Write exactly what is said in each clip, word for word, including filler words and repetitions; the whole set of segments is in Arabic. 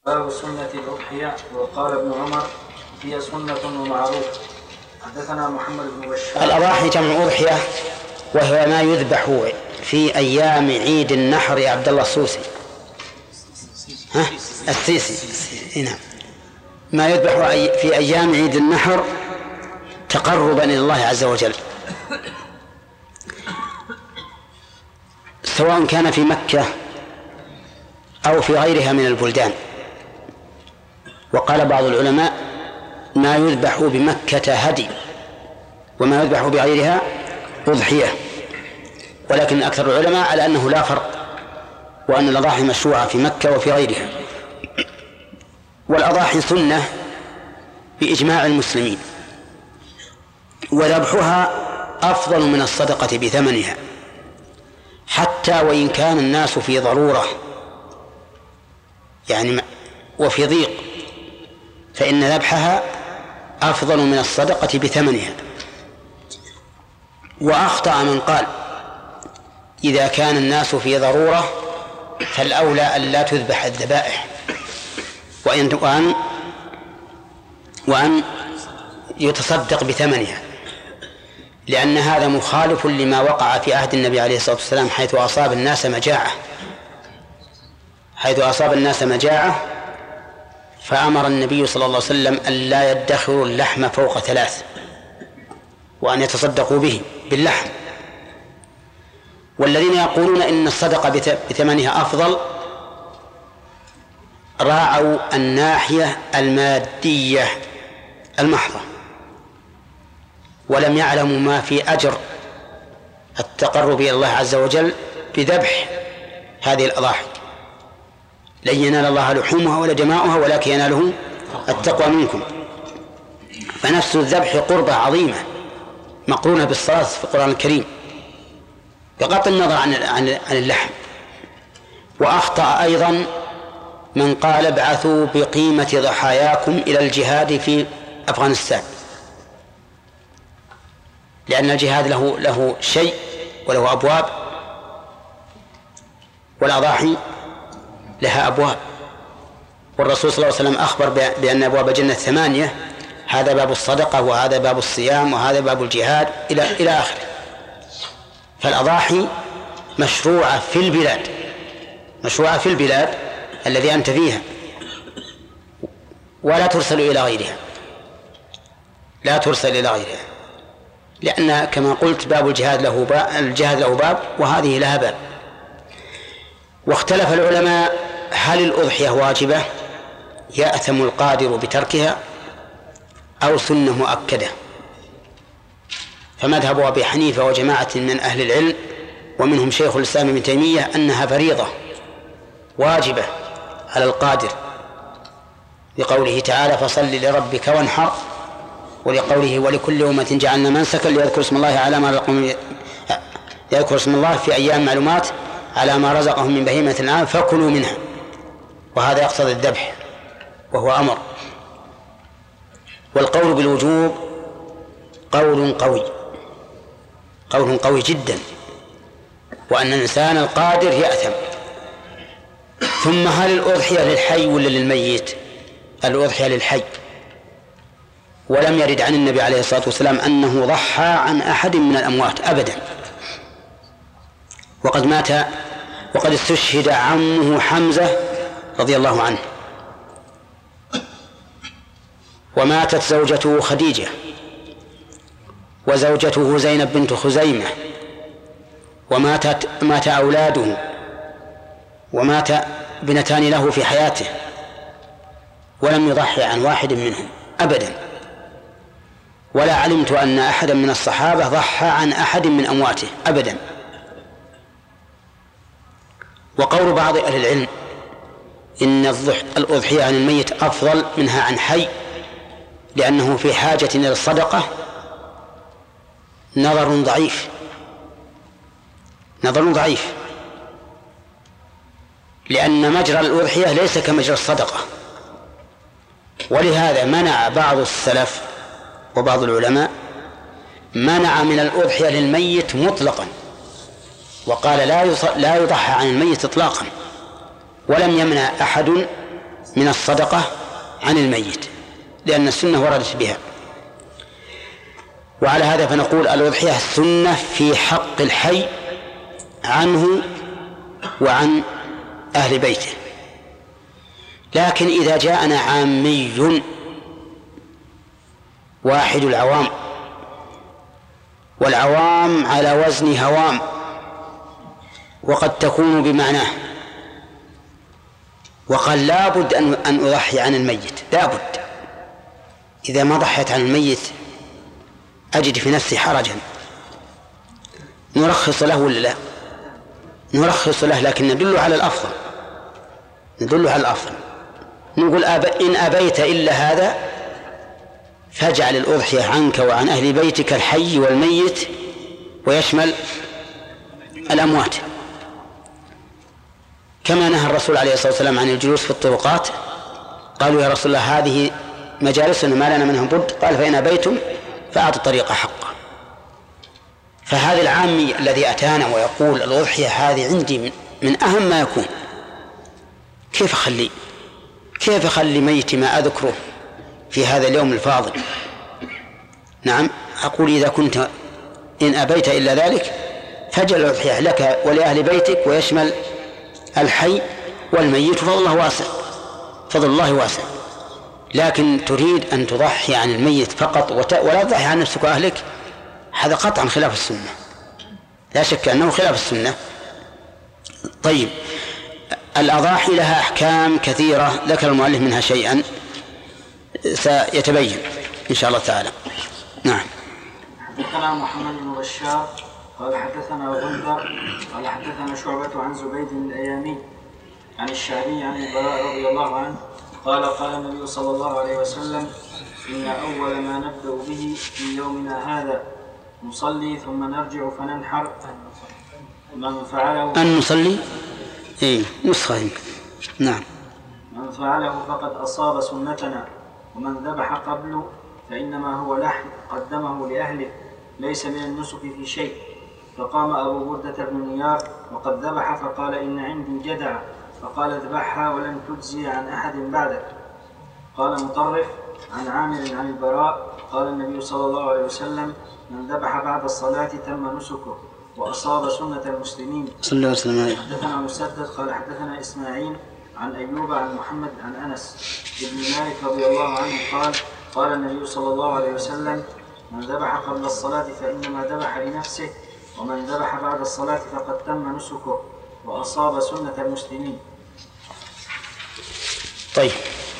باب سنة الأضحية. وقال ابن عمر هي سنة ومعروف. حدثنا محمد بن بشار. الأضاحي جمع أضحية، وهو ما يذبح في أيام عيد النحر. يا عبد الله السوسي ها السيسي نعم، ما يذبح في أيام عيد النحر تقربا إلى الله عز وجل، سواء كان في مكة أو في غيرها من البلدان. وقال بعض العلماء ما يذبح بمكة هدي، وما يذبح بغيرها أضحية، ولكن أكثر العلماء على أنه لا فرق، وأن الأضاحي مشروعة في مكة وفي غيرها. والأضاحي سنة بإجماع المسلمين، وذبحها أفضل من الصدقة بثمنها، حتى وإن كان الناس في ضرورة يعني وفي ضيق، فإن ذبحها أفضل من الصدقة بثمنها. وأخطأ من قال إذا كان الناس في ضرورة فالأولى أن لا تذبح الذبائح، وأن وأن وأن يتصدق بثمنها، لأن هذا مخالف لما وقع في عهد النبي عليه الصلاة والسلام، حيث أصاب الناس مجاعة حيث أصاب الناس مجاعة فأمر النبي صلى الله عليه وسلم أن لا يدخروا اللحم فوق ثلاث، وأن يتصدقوا به باللحم. والذين يقولون إن الصدقة بثمنها أفضل راعوا الناحية المادية المحضة، ولم يعلموا ما في أجر التقرب إلى الله عز وجل بذبح هذه الأضاحي. لن ينال الله لحومها ولا دماؤها ولكن يناله التقوى منكم. فنفس الذبح قربة عظيمة مقرونة بالصلاة في القرآن الكريم بغض النظر عن عن اللحم. وأخطأ أيضا من قال ابعثوا بقيمة ضحاياكم إلى الجهاد في أفغانستان، لأن الجهاد له له شيء وله أبواب، والأضاحي لها أبواب. والرسول صلى الله عليه وسلم أخبر بأن أبواب الجنة ثمانية، هذا باب الصدقة، وهذا باب الصيام، وهذا باب الجهاد إلى إلى آخره. فالأضاحي مشروعة في البلاد مشروعة في البلاد الذي أنت فيها، ولا ترسل إلى غيرها لا ترسل إلى غيرها لأن كما قلت باب الجهاد له باب الجهاد له باب وهذه لها باب. واختلف العلماء هل الأضحية واجبة يأثم القادر بتركها أو سنة مؤكدة. فمذهب أبي حنيفة وجماعة من أهل العلم ومنهم شيخ الإسلام ابن تيمية أنها فريضة واجبة على القادر، لقوله تعالى فصل لربك وانحر، ولقوله ولكل أمة جعلنا منسكا ليذكر اسم الله على ما رزقهم يذكر اسم الله في أيام معلومات على ما رزقهم من بهيمة الأنعام فكلوا منها. وهذا يقتضي الذبح وهو أمر. والقول بالوجوب قول قوي قول قوي جدا، وأن الإنسان القادر يأثم. ثم هل الأضحية للحي ولا للميت؟ الأضحية للحي، ولم يرد عن النبي عليه الصلاة والسلام أنه ضحى عن أحد من الأموات أبدا. وقد مات وقد استشهد عمه حمزة رضي الله عنه، وماتت زوجته خديجة، وزوجته زينب بنت خزيمة، وماتت مات أولاده، ومات بنتان له في حياته، ولم يضحي عن واحد منهم أبدا. ولا علمت أن أحدا من الصحابة ضحى عن أحد من أمواته أبدا. وقول بعض أهل العلم إن الأضحية عن الميت أفضل منها عن حي لأنه في حاجة إلى الصدقة نظر ضعيف نظر ضعيف لأن مجرى الأضحية ليس كمجرى الصدقة. ولهذا منع بعض السلف وبعض العلماء منع من الأضحية للميت مطلقا، وقال لا لا يضحى عن الميت إطلاقا. ولم يمنع أحد من الصدقة عن الميت، لأن السنة وردت بها. وعلى هذا فنقول الأضحية السنة في حق الحي عنه وعن أهل بيته. لكن إذا جاءنا عامي واحد العوام، والعوام على وزن هوام وقد تكون بمعناه، وقال لا بد أن أضحي عن الميت، لا بد، إذا ما ضحيت عن الميت أجد في نفسي حرجا، نرخص له ولا لا؟ نرخص له، لكن ندل على الأفضل، ندل على الأفضل، نقول أب... إن أبيت إلا هذا فاجعل الأضحية عنك وعن أهل بيتك الحي والميت، ويشمل الأموات، كما نهى الرسول عليه الصلاة والسلام عن الجلوس في الطرقات. قالوا يا رسول الله هذه مجالسنا ما لنا منهم بد، قال فإن أبيتم فأعطوا الطريق حقه. فهذا العامي الذي أتانا ويقول الأضحية هذه عندي من أهم ما يكون، كيف أخلي كيف أخلي ميتي ما أذكره في هذا اليوم الفاضل؟ نعم، أقول إذا كنت إن أبيت إلا ذلك فاجعل الأضحية لك ولأهل بيتك، ويشمل الحي والميت، فضل الله واسع، فضل الله واسع. لكن تريد أن تضحي عن الميت فقط ولا تضحي عن نفسك وأهلك، هذا قطعا خلاف السنة، لا شك أنه خلاف السنة. طيب، الأضاحي لها أحكام كثيرة ذكر المؤلف منها شيئا سيتبين إن شاء الله تعالى. نعم. حدثنا محمد بن بشار قال حدثنا غندر قال حدثنا شعبة عن زبيد الأيامي عن الشعبي عن البراء رضي الله عنه قال قال النبي صلى الله عليه وسلم إن أول ما نبدأ به في يومنا هذا نصلي ثم نرجع فننحر، من فعله أن نصلي إيه نسخة. نعم. من فعله فقد أصاب سنتنا، ومن ذبح قبل فإنما هو لحم قدمه لأهله ليس من النسك في شيء. فقام أبو بردة بن نيار وقد ذبح فقال إن عندي جدع، فقال اذبحها ولن تجزي عن أحد بعدك. قال مطرف عن عامر عن البراء قال النبي صلى الله عليه وسلم من ذبح بعد الصلاة تم نسكه وأصاب سنة المسلمين. صلى الله عليه وسلم. حدثنا مسدد قال حدثنا إسماعيل عن أيوب عن محمد عن أنس بن مالك رضي الله عنه قال قال النبي صلى الله عليه وسلم من ذبح قبل الصلاة فإنما ذبح لنفسه، ومن ذبح بعد الصلاة فقد تم نسكه وأصاب سنة المسلمين. طيب.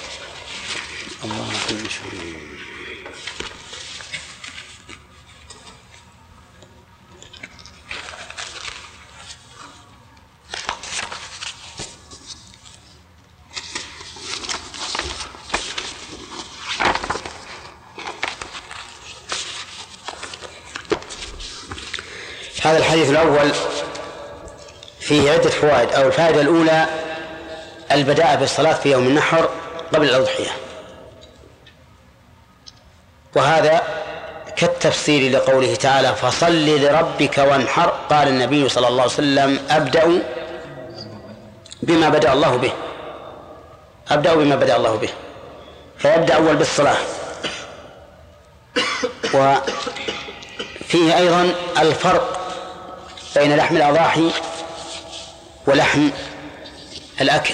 هذا الحديث الأول فيه عدة فوائد. أو الفائدة الأولى البداء بالصلاة في يوم النحر قبل الأضحية، وهذا كالتفسير لقوله تعالى فصل لربك وانحر. قال النبي صلى الله عليه وسلم أبدأ بما بدأ الله به، أبدأ بما بدأ الله به، فيبدأ أول بالصلاة. وفيه أيضا الفرق بين لحم الأضاحي ولحم الأكل،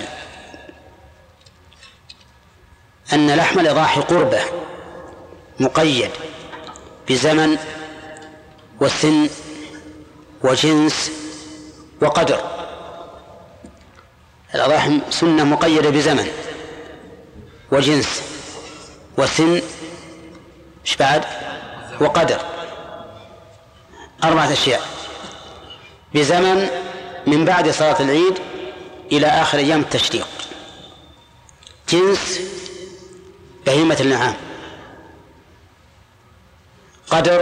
أن لحم الأضاحي قربة مقيد بزمن وسن وجنس وقدر. الأضاحي سنة مقيدة بزمن وجنس وسن إيش بعد وقدر، أربعة أشياء. بزمن من بعد صلاة العيد إلى آخر أيام التشريق. جنس بهيمة النعام. قدر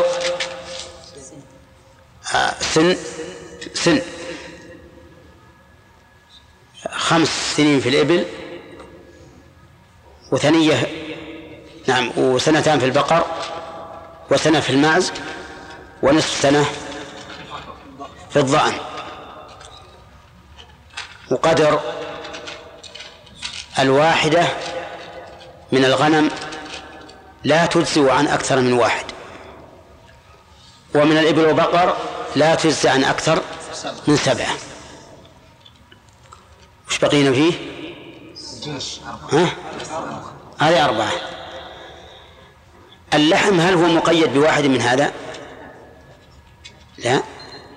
آه سن سن خمس سنين في الإبل، وثنية نعم وسنتان في البقر، وسنة في المعز، ونصف سنة في الضأن. وقدر الواحدة من الغنم لا تجزئ عن أكثر من واحد، ومن الإبل والبقر لا تجزئ عن أكثر من سبعة. وش بقينا فيه؟ ها؟ هذه أربعة. اللحم هل هو مقيد بواحد من هذا؟ لا،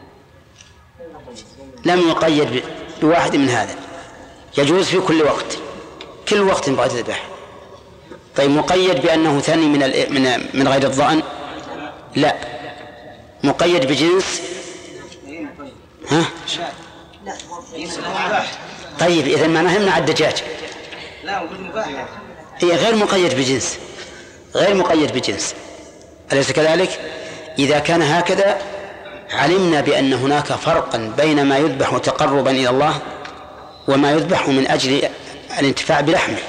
لم يقيد بواحد من هذا، يجوز في كل وقت، كل وقت بعد الذبح. طيب مقيد بأنه ثاني من من من غير الضأن؟ لا، مقيد بجنس. ها؟ طيب إذا ما نهمنا الدجاج. هي غير مقيد بجنس، غير مقيد بجنس، أليس كذلك؟ إذا كان هكذا علمنا بأن هناك فرقا بين ما يذبح تقربا إلى الله وما يذبح من أجل الانتفاع بلحمه.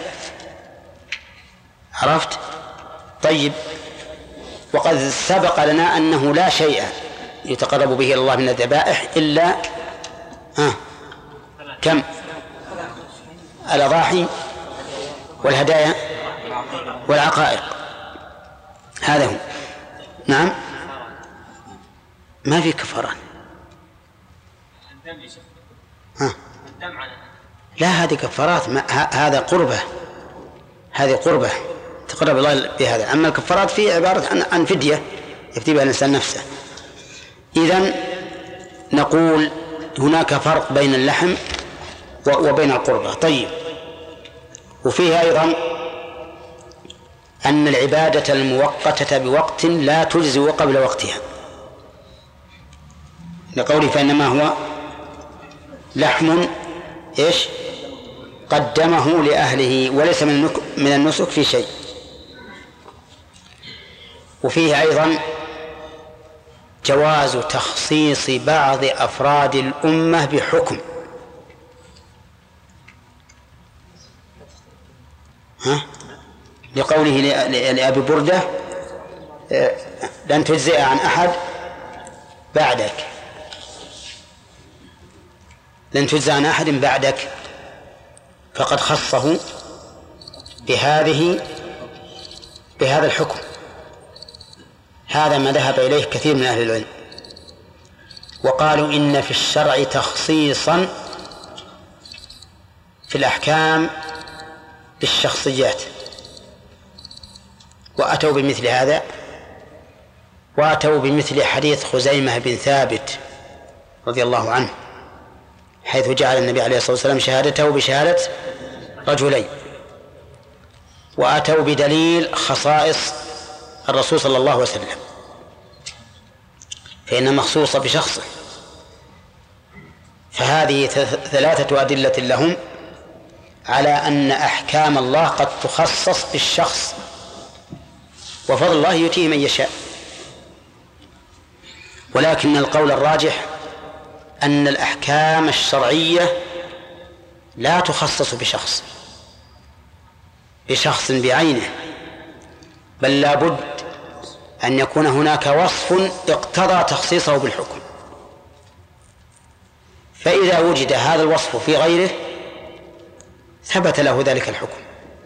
عرفت؟ طيب، وقد سبق لنا أنه لا شيء يتقرب به إلى الله من الذبائح إلا ها كم؟ الأضاحي والهدايا والعقائق، هذا هو. نعم، ما في كفارة. ها. لا، هذه كفارات، هذا قربة، هذه قربة تقرب الله بهذا. أما الكفارات فيه عبارة عن, عن فدية يفتي بها الإنسان نفسه. إذن نقول هناك فرق بين اللحم وبين القربة. طيب، وفيه أيضا أن العبادة المؤقتة بوقت لا تجزئ قبل وقتها، لقوله فإنما هو لحم إيش قدمه لأهله وليس من النسك في شيء. وفيه أيضا جواز تخصيص بعض أفراد الأمة بحكم. ها؟ لقوله لأبي بردة لن تجزئ عن أحد بعدك، لن تجزئ عن أحد بعدك، فقد خصه بهذه بهذا الحكم. هذا ما ذهب إليه كثير من أهل العلم، وقالوا إن في الشرع تخصيصا في الأحكام بالشخصيات، وأتوا بمثل هذا، وأتوا بمثل حديث خزيمة بن ثابت رضي الله عنه، حيث جعل النبي عليه الصلاة والسلام شهادته بشهادة رجلين، وأتوا بدليل خصائص الرسول صلى الله عليه وسلم، فإن مخصوصة بشخصه. فهذه ثلاثة أدلة لهم على أن أحكام الله قد تخصص بالشخص، وفضل الله يؤتيه من يشاء. ولكن القول الراجح أن الأحكام الشرعية لا تخصص بشخص بشخص بعينه، بل لا بد أن يكون هناك وصف اقتضى تخصيصه بالحكم. فإذا وجد هذا الوصف في غيره ثبت له ذلك الحكم.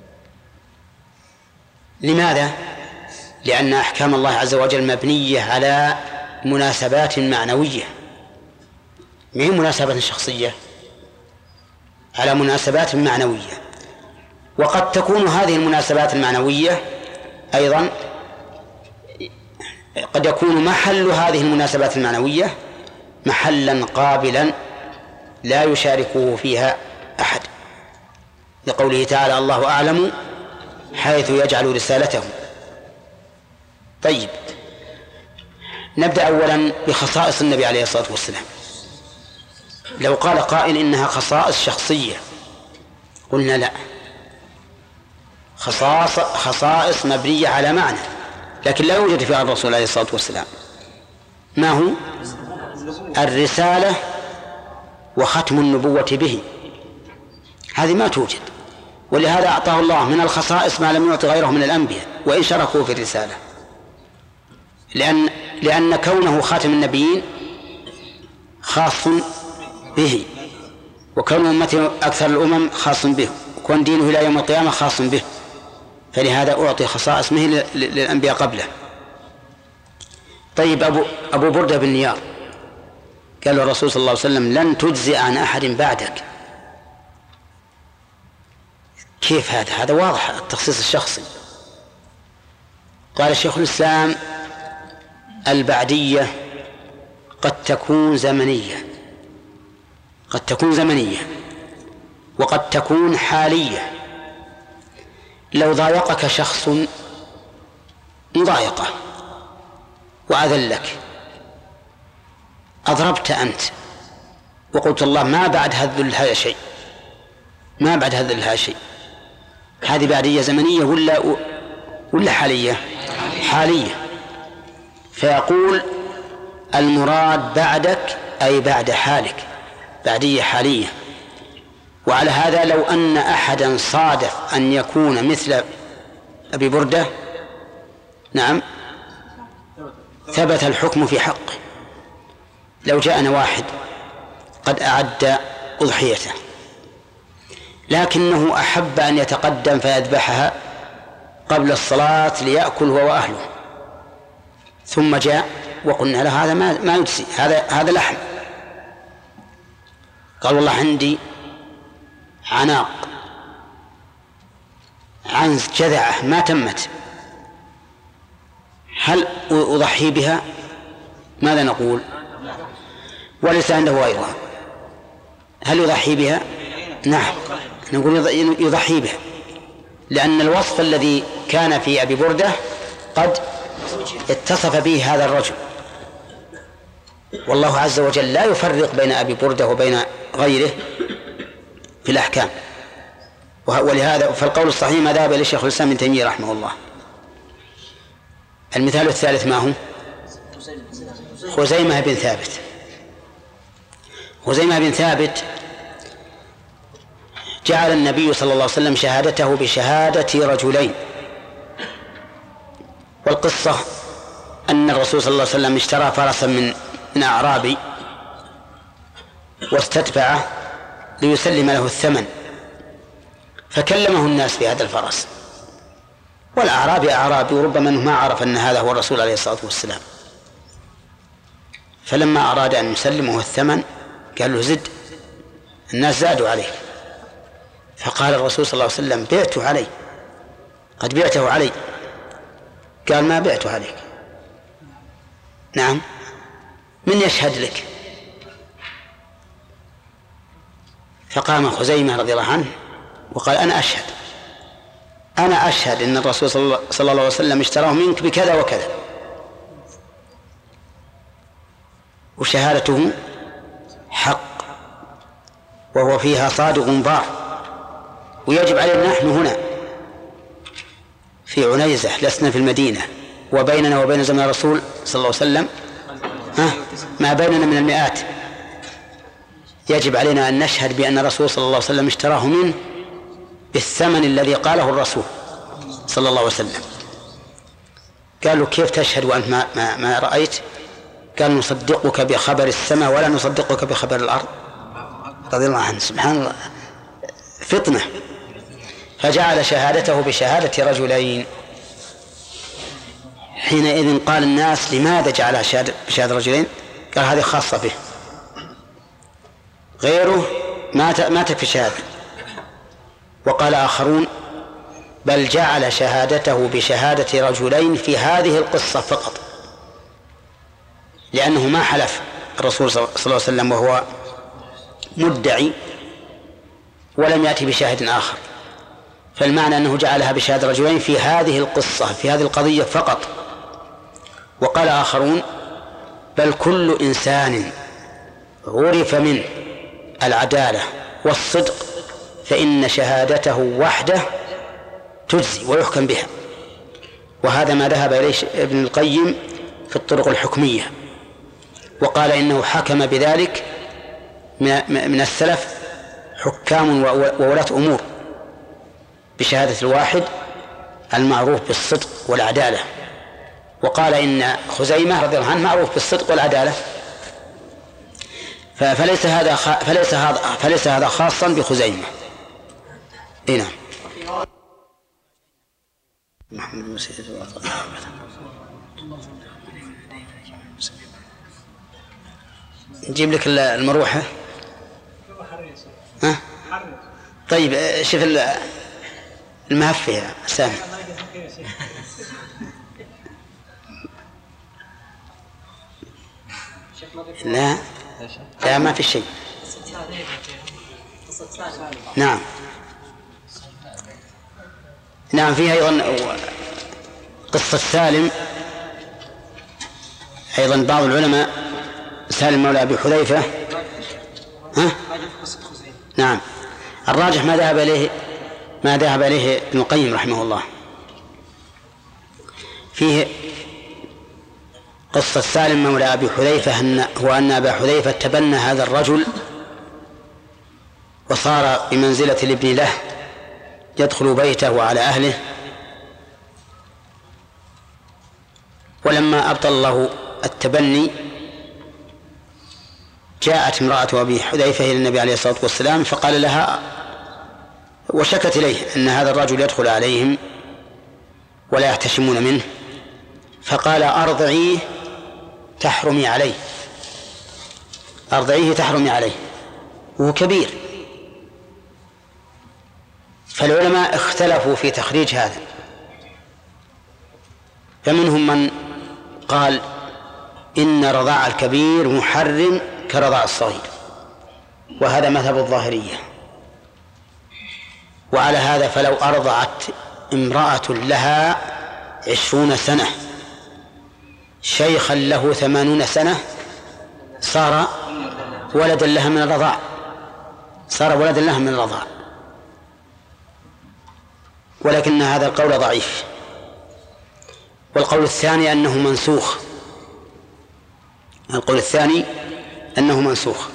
لماذا؟ لأن أحكام الله عز وجل مبنية على مناسبات معنوية، ما هي مناسبات شخصية، على مناسبات معنوية. وقد تكون هذه المناسبات المعنوية أيضا قد يكون محل هذه المناسبات المعنوية محلا قابلا لا يشاركه فيها أحد، لقوله تعالى الله أعلم حيث يجعل رسالته. طيب، نبدأ أولا بخصائص النبي عليه الصلاة والسلام. لو قال قائل إنها خصائص شخصية قلنا لا، خصائص خصائص مبنية على معنى، لكن لا يوجد فيها الرسول عليه الصلاة والسلام. ما هو؟ الرسالة وختم النبوة به، هذه ما توجد، ولهذا أعطاه الله من الخصائص ما لم يعطي غيره من الأنبياء وإن شركوا في الرسالة، لأن لأن كونه خاتم النبيين خاص به، وكون أمته أكثر الأمم خاص به كون دينه إلى يوم القيامة خاص به، فلهذا أعطي خصائص منه للأنبياء قبله. طيب أبو, أبو بردة بن نيار قال الرسول صلى الله عليه وسلم لن تجزئ عن أحد بعدك. كيف هذا؟ هذا واضح التخصيص الشخصي. قال شيخ الإسلام البعدية قد تكون زمنية، قد تكون زمنية وقد تكون حالية. لو ضايقك شخص مضايقة وأذلك، أضربت أنت وقلت الله ما بعد هذا شيء، ما بعد هذا شيء، هذه بعدية زمنية ولا ولا حالية؟ حالية. فيقول المراد بعدك أي بعد حالك، بعدية حالية. وعلى هذا لو أن أحدا صادف أن يكون مثل أبي بردة نعم ثبت الحكم في حقه. لو جاءنا واحد قد أعد أضحيته لكنه أحب أن يتقدم فيذبحها قبل الصلاة ليأكل هو وأهله، ثم جاء وقلنا له هذا ما ما يجزي، هذا هذا لحم. قال والله عندي عناق عنز جذعة ما تمت، هل أضحي بها؟ ماذا نقول؟ وليس عنده غيرها، هل يضحي بها؟ نعم نقول يضحي بها، لأن الوصف الذي كان في أبي بردة قد اتصف به هذا الرجل، والله عز وجل لا يفرق بين أبي بردة وبين غيره في الأحكام. ولهذا فالقول الصحيح ما ذهب إليه شيخ الإسلام ابن تيمية رحمه الله. المثال الثالث ما هو؟ خزيمة بن ثابت. خزيمة بن ثابت جعل النبي صلى الله عليه وسلم شهادته بشهادة رجلين. والقصة أن الرسول صلى الله عليه وسلم اشترى فرسا من من أعرابي واستتبعه ليسلم له الثمن، فكلمه الناس في هذا الفرس، والأعرابي أعرابي وربما أنه ما عرف أن هذا هو الرسول عليه الصلاة والسلام. فلما أراد أن يسلمه الثمن قال له زد، الناس زادوا عليه، فقال الرسول صلى الله عليه وسلم بعته علي، قد بعته علي. قال ما بعته عليك. نعم من يشهد لك؟ فقام خزيمة رضي الله عنه وقال أنا أشهد، أنا أشهد أن الرسول صلى الله عليه وسلم اشتراه منك بكذا وكذا، وشهادته حق وهو فيها صادق بار. ويجب علينا نحن هنا في عنيزة لسنا في المدينة، وبيننا وبين زمن الرسول صلى الله عليه وسلم ها ما بيننا من المئات، يجب علينا أن نشهد بأن الرسول صلى الله عليه وسلم اشتراه منه بالثمن الذي قاله الرسول صلى الله عليه وسلم. قالوا كيف تشهد وأنت ما, ما, ما رأيت؟ قال نصدقك بخبر السماء ولا نصدقك بخبر الأرض. رضي الله عنه، سبحان الله، فطنة. فجعل شهادته بشهادة رجلين. حينئذ قال الناس لماذا جعلها بشهادة رجلين؟ قال هذه خاصة به، غيره ما ما تكفي شهادة. وقال آخرون بل جعل شهادته بشهادة رجلين في هذه القصة فقط، لأنه ما حلف الرسول صلى الله عليه وسلم وهو مدعي ولم يأتي بشاهد آخر، فالمعنى أنه جعلها بشهادة رجلين في هذه القصة في هذه القضية فقط. وقال آخرون بل كل إنسان عرف منه العدالة والصدق فإن شهادته وحده تجزي ويحكم بها. وهذا ما ذهب إليه ابن القيم في الطرق الحكمية، وقال إنه حكم بذلك من السلف حكام وولاة أمور بشهادة الواحد المعروف بالصدق والعدالة. وقال إن خزيمة رضي الله عنه معروف بالصدق والعدالة، فليس هذا فليس هذا فليس هذا خاصا بخزيمة. اي نعم. محمد مسيد نجيب لك المروحة. ها؟ طيب شوف المهفة يا سامي. لا لا ما في شيء. نعم نعم فيها أيضا قصة سالم، أيضا بعض العلماء سالم مولى أبي حذيفة. ها؟ نعم الراجح ما ذهب إليه ما ذهب إليه ابن القيم رحمه الله. فيه قصة سالم مولى أبي حذيفة أن هو أن أبا حذيفة تبنى هذا الرجل وصار بمنزلة الابن له، يدخل بيته على أهله. ولما أبطل له التبني جاءت امرأة أبي حذيفة إلى النبي عليه الصلاة والسلام فقال لها وشكت إليه أن هذا الرجل يدخل عليهم ولا يحتشمون منه، فقال أرضعيه تحرمي عليه، أرضعيه تحرمي عليه، وهو كبير. فالعلماء اختلفوا في تخريج هذا، فمنهم من قال إن رضاع الكبير محرم كرضاع الصغير، وهذا مذهب الظاهرية. وعلى هذا فلو أرضعت امرأة لها عشرون سنة شيخا له ثمانون سنة صار ولدا لها من الرضاع، صار ولدا لها من الرضاع. ولكن هذا القول ضعيف. والقول الثاني أنه منسوخ، القول الثاني أنه منسوخ،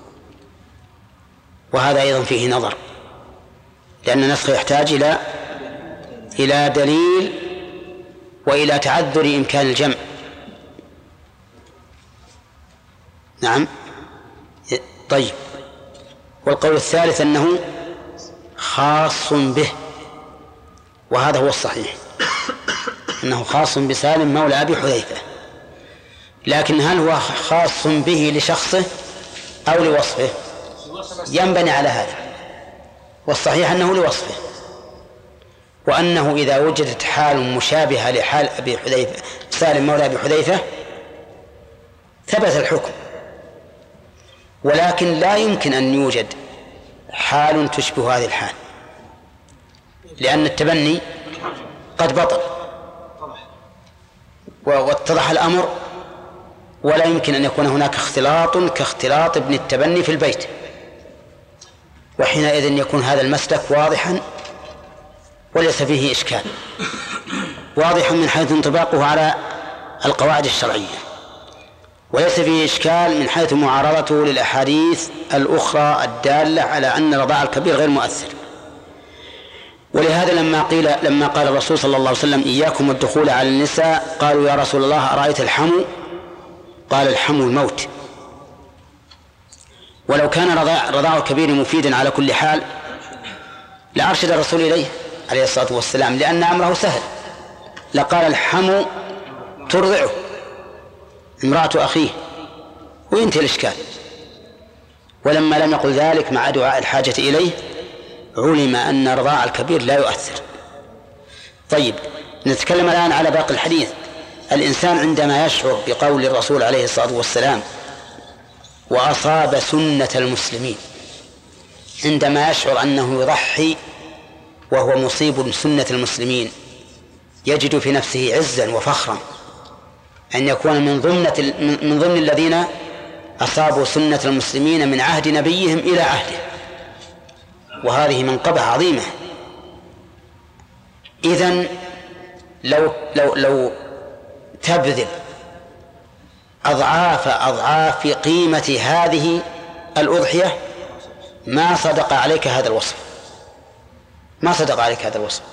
وهذا أيضا فيه نظر، لأن النسخ يحتاج إلى إلى دليل وإلى تعذر إمكان الجمع. نعم. طيب، والقول الثالث أنه خاص به، وهذا هو الصحيح، أنه خاص بسالم مولى أبي حذيفة. لكن هل هو خاص به لشخصه أو لوصفه؟ ينبني على هذا، والصحيح أنه لوصفه، وأنه إذا وجدت حال مشابهة لحال أبي حذيفة سالم مولى أبي حذيفة ثبت الحكم. ولكن لا يمكن أن يوجد حال تشبه هذه الحال، لأن التبني قد بطل واتضح الأمر، ولا يمكن أن يكون هناك اختلاط كاختلاط ابن التبني في البيت، وحينئذ يكون هذا المسلك واضحا وليس فيه إشكال، واضحا من حيث انطباقه على القواعد الشرعية، وليس فيه إشكال من حيث معارضته للأحاديث الأخرى الدالة على أن رضاع الكبير غير مؤثر. ولهذا لما قيل لما قال الرسول صلى الله عليه وسلم إياكم والدخول على النساء قالوا يا رسول الله أرأيت الحمو؟ قال الحمو الموت. ولو كان رضاع, رضاع الكبير مفيدا على كل حال لأرشد الرسول إليه عليه الصلاة والسلام، لأن أمره سهل، لقال الحمو ترضعه امرأة أخيه وينتهي الإشكال. ولما لم يقل ذلك مع دعاء الحاجة إليه علم أن رضاع الكبير لا يؤثر. طيب، نتكلم الآن على باقي الحديث. الإنسان عندما يشعر بقول الرسول عليه الصلاة والسلام وأصاب سنة المسلمين، عندما يشعر أنه يضحي وهو مصيب سنة المسلمين، يجد في نفسه عزا وفخرا أن يكون من ضمن من ضمن الذين أصابوا سنة المسلمين من عهد نبيهم إلى عهده، وهذه منقبة عظيمة. إذن لو لو لو تبذل أضعاف أضعاف قيمة هذه الأضحية ما صدق عليك هذا الوصف، ما صدق عليك هذا الوصف.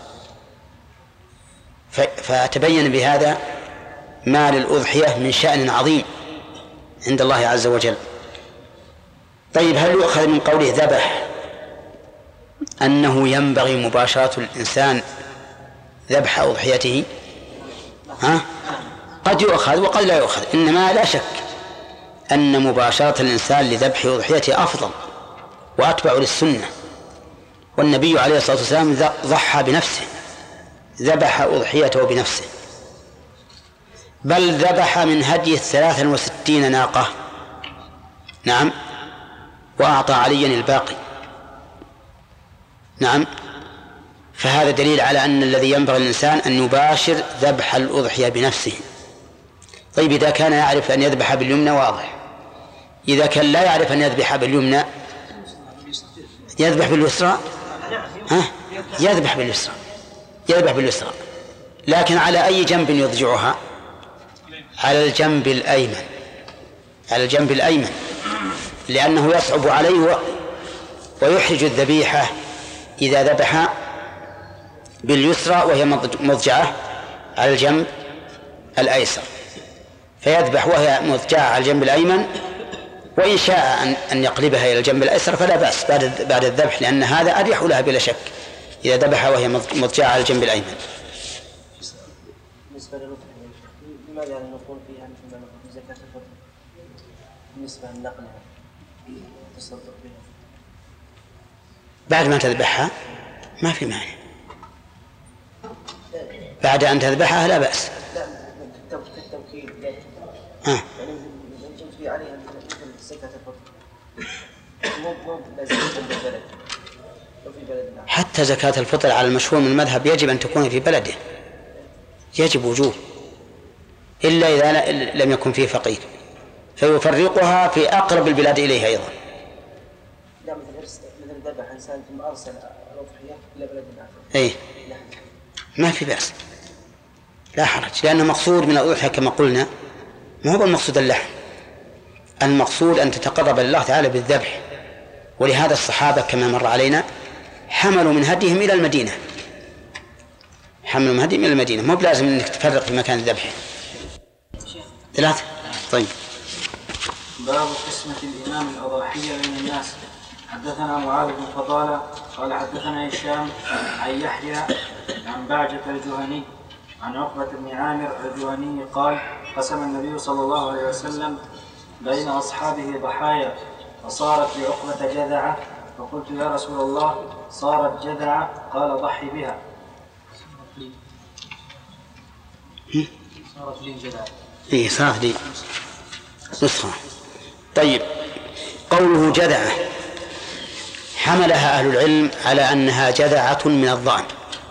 فتبين بهذا ما للأضحية من شأن عظيم عند الله عز وجل. طيب، هل يؤخذ من قوله ذبح أنه ينبغي مباشرة الإنسان ذبح أضحيته؟ ها؟ قد يؤخذ وقد لا يؤخذ، إنما لا شك أن مباشرة الإنسان لذبح أضحيته أفضل وأتبع للسنة. والنبي عليه الصلاة والسلام ضحى بنفسه، ذبح أضحيته بنفسه، بل ذبح من هدي ثلاثا وستين ناقة، نعم، وأعطى عليا الباقي، نعم. فهذا دليل على أن الذي ينبغي الإنسان أن يباشر ذبح الأضحية بنفسه. طيب إذا كان يعرف أن يذبح باليمنى واضح، إذا كان لا يعرف أن يذبح باليمنى يذبح باليسرى، ها؟ يذبح باليسرى، يذبح باليسرى، لكن على أي جنب يضجعها؟ على الجنب الأيمن، على الجنب الأيمن، لأنه يصعب عليه ويحرج الذبيحة إذا ذبح باليسرى وهي مضجعة على الجنب الأيسر، فيذبح وهي مضجعة على الجنب الأيمن، وإن شاء أن يقلبها إلى الجنب الأيسر فلا بأس بعد بعد الذبح، لأن هذا أريح لها بلا شك إذا ذبح وهي مضجعة على الجنب الأيمن. بالنسبة للأضحية لماذا نقول فيها مثل ما نقول زكاة الفطر بالنسبة لنقلها تصدق بها بعد ما تذبحها؟ ما في مانع، بعد أن تذبحها لا بأس. لا التوكيل آه. يعني يجب في عليها مثل زكاة الفطر مو مو لازم يكون بالبلد، لو في بلد لا. حتى زكاة الفطر على المشهور من المذهب يجب أن تكون في بلده، يجب وجوب، إلا إذا لم يكن فيه فقير فيفرقها في أقرب البلاد إليه أيضا. لا مثل مثل ذبح إنسان ثم أرسل الأضحية إلى بلد آخر. إيه ما في بأس، لا حرج، لأن مقصود من الأضحية كما قلنا ما هو المقصود اللحم، المقصود أن تتقرب لله تعالى بالذبح. ولهذا الصحابة كما مر علينا حملوا من هديهم إلى المدينة، حملوا من هديهم إلى المدينة، مو بلازم أنك تفرق في مكان الذبح. ثلاثة. طيب. باب قسمة الإمام الأضاحية بين الناس. حدثنا معاذ بن فضالة قال حدثنا هشام عن يحيى عن بعجة الجهني عن عقبة بن عامر الجهني قال قسم النبي صلى الله عليه وسلم بين أصحابه ضحايا، فصارت لعقبة جذعة، فقلت يا رسول الله صارت جذعة، قال ضحي بها. صارت لي جذعة. إيه صارت لي نسخة. طيب، قوله جذعة حملها أهل العلم على أنها جذعة من الضأن،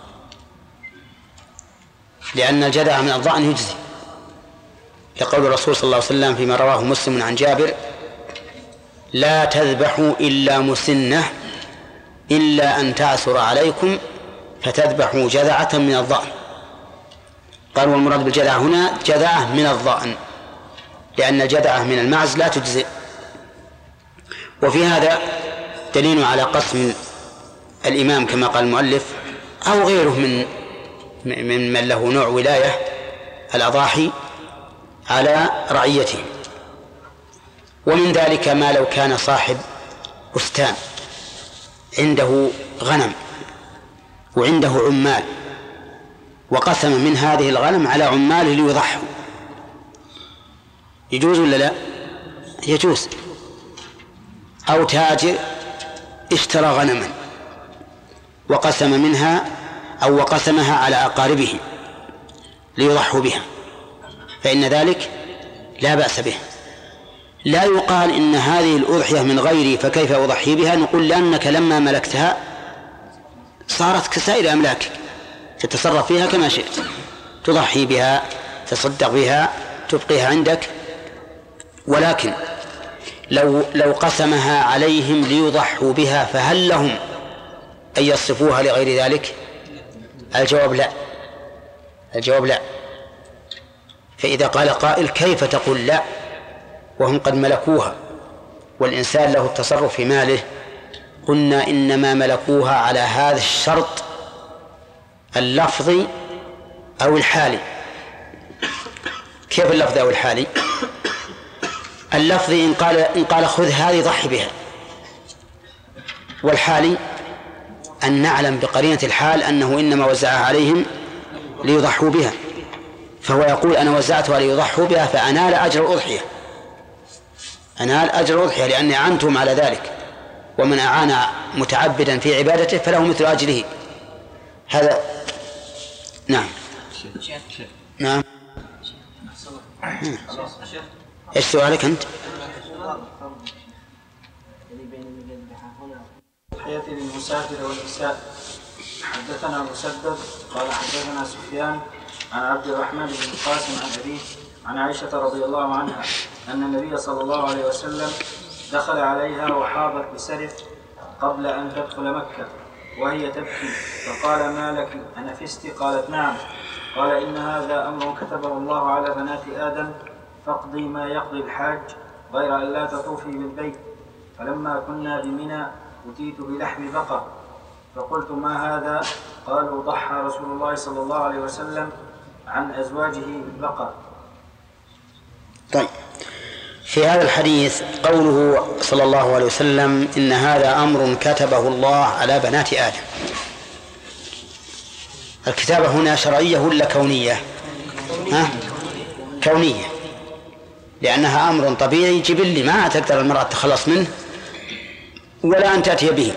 لأن الجذع من الضأن يجزي، لقول الرسول صلى الله عليه وسلم فيما رواه مسلم عن جابر: لا تذبحوا إلا مسنة إلا أن تعسر عليكم فتذبحوا جذعة من الضأن. قال والمراد بالجذعة هنا جذعة من الضأن، لأن الجذعة من المعز لا تجزئ. وفي هذا دليل على قسم الإمام كما قال المؤلف أو غيره من من من له نوع ولاية الأضاحي على رعيته. ومن ذلك ما لو كان صاحب بستان عنده غنم وعنده عمال وقسم من هذه الغنم على عماله ليضحوا، يجوز ولا لا؟ يجوز. أو تاجر اشترى غنما وقسم منها أو وقسمها على أقاربه ليضحوا بها، فإن ذلك لا بأس به. لا يقال إن هذه الأضحية من غيري فكيف أضحي بها، نقول لأنك لما ملكتها صارت كسائر أملاكك، تتصرف فيها كما شئت، تضحي بها، تصدق بها، تبقيها عندك. ولكن لو لو قسمها عليهم ليضحوا بها فهل لهم أن يصرفوها لغير ذلك؟ الجواب لا، الجواب لا. فإذا قال قائل كيف تقول لا وهم قد ملكوها والإنسان له التصرف في ماله؟ قلنا إنما ملكوها على هذا الشرط اللفظي أو الحالي. كيف اللفظ أو الحالي؟ اللفظي إن قال إن قال خذ هذه ضحي بها، والحالي أن نعلم بقرينة الحال أنه إنما وزعها عليهم ليضحوا بها، فهو يقول أنا وزعتها ليضحوا بها فأنال أجر الأضحية، أنال أجر الأضحية لأني أعنتهم على ذلك، ومن أعان متعبدا في عبادته فله مثل أجره. هذا نعم. نعم. ايش سؤالك أنت؟ الضحية للمسافر والنساء. حدثنا مسدد قال حدثنا سفيان عن عبد الرحمن بن القاسم عن أبيه عن عائشة رضي الله عنها أن النبي صلى الله عليه وسلم دخل عليها وحاضت بسرف قبل أن تدخل مكة وهي تبكي، فقال ما لك أنفست؟ قالت نعم. قال إن هذا أمر كتبه الله على بنات آدم فاقضي ما يقضي الحاج غير أن لا تطوفي بالبيت. فلما كنا بمنى أتيت بلحم بقر فقلت ما هذا؟ قالوا ضحى رسول الله صلى الله عليه وسلم عن أزواجه بالبقر. طيب، في هذا الحديث قوله صلى الله عليه وسلم إن هذا أمر كتبه الله على بنات آدم، الكتابة هنا شرعية ولا كونية؟ ها؟ كونية، لأنها أمر طبيعي جبلي ما تقدر المرأة تخلص منه ولا أن تأتي به.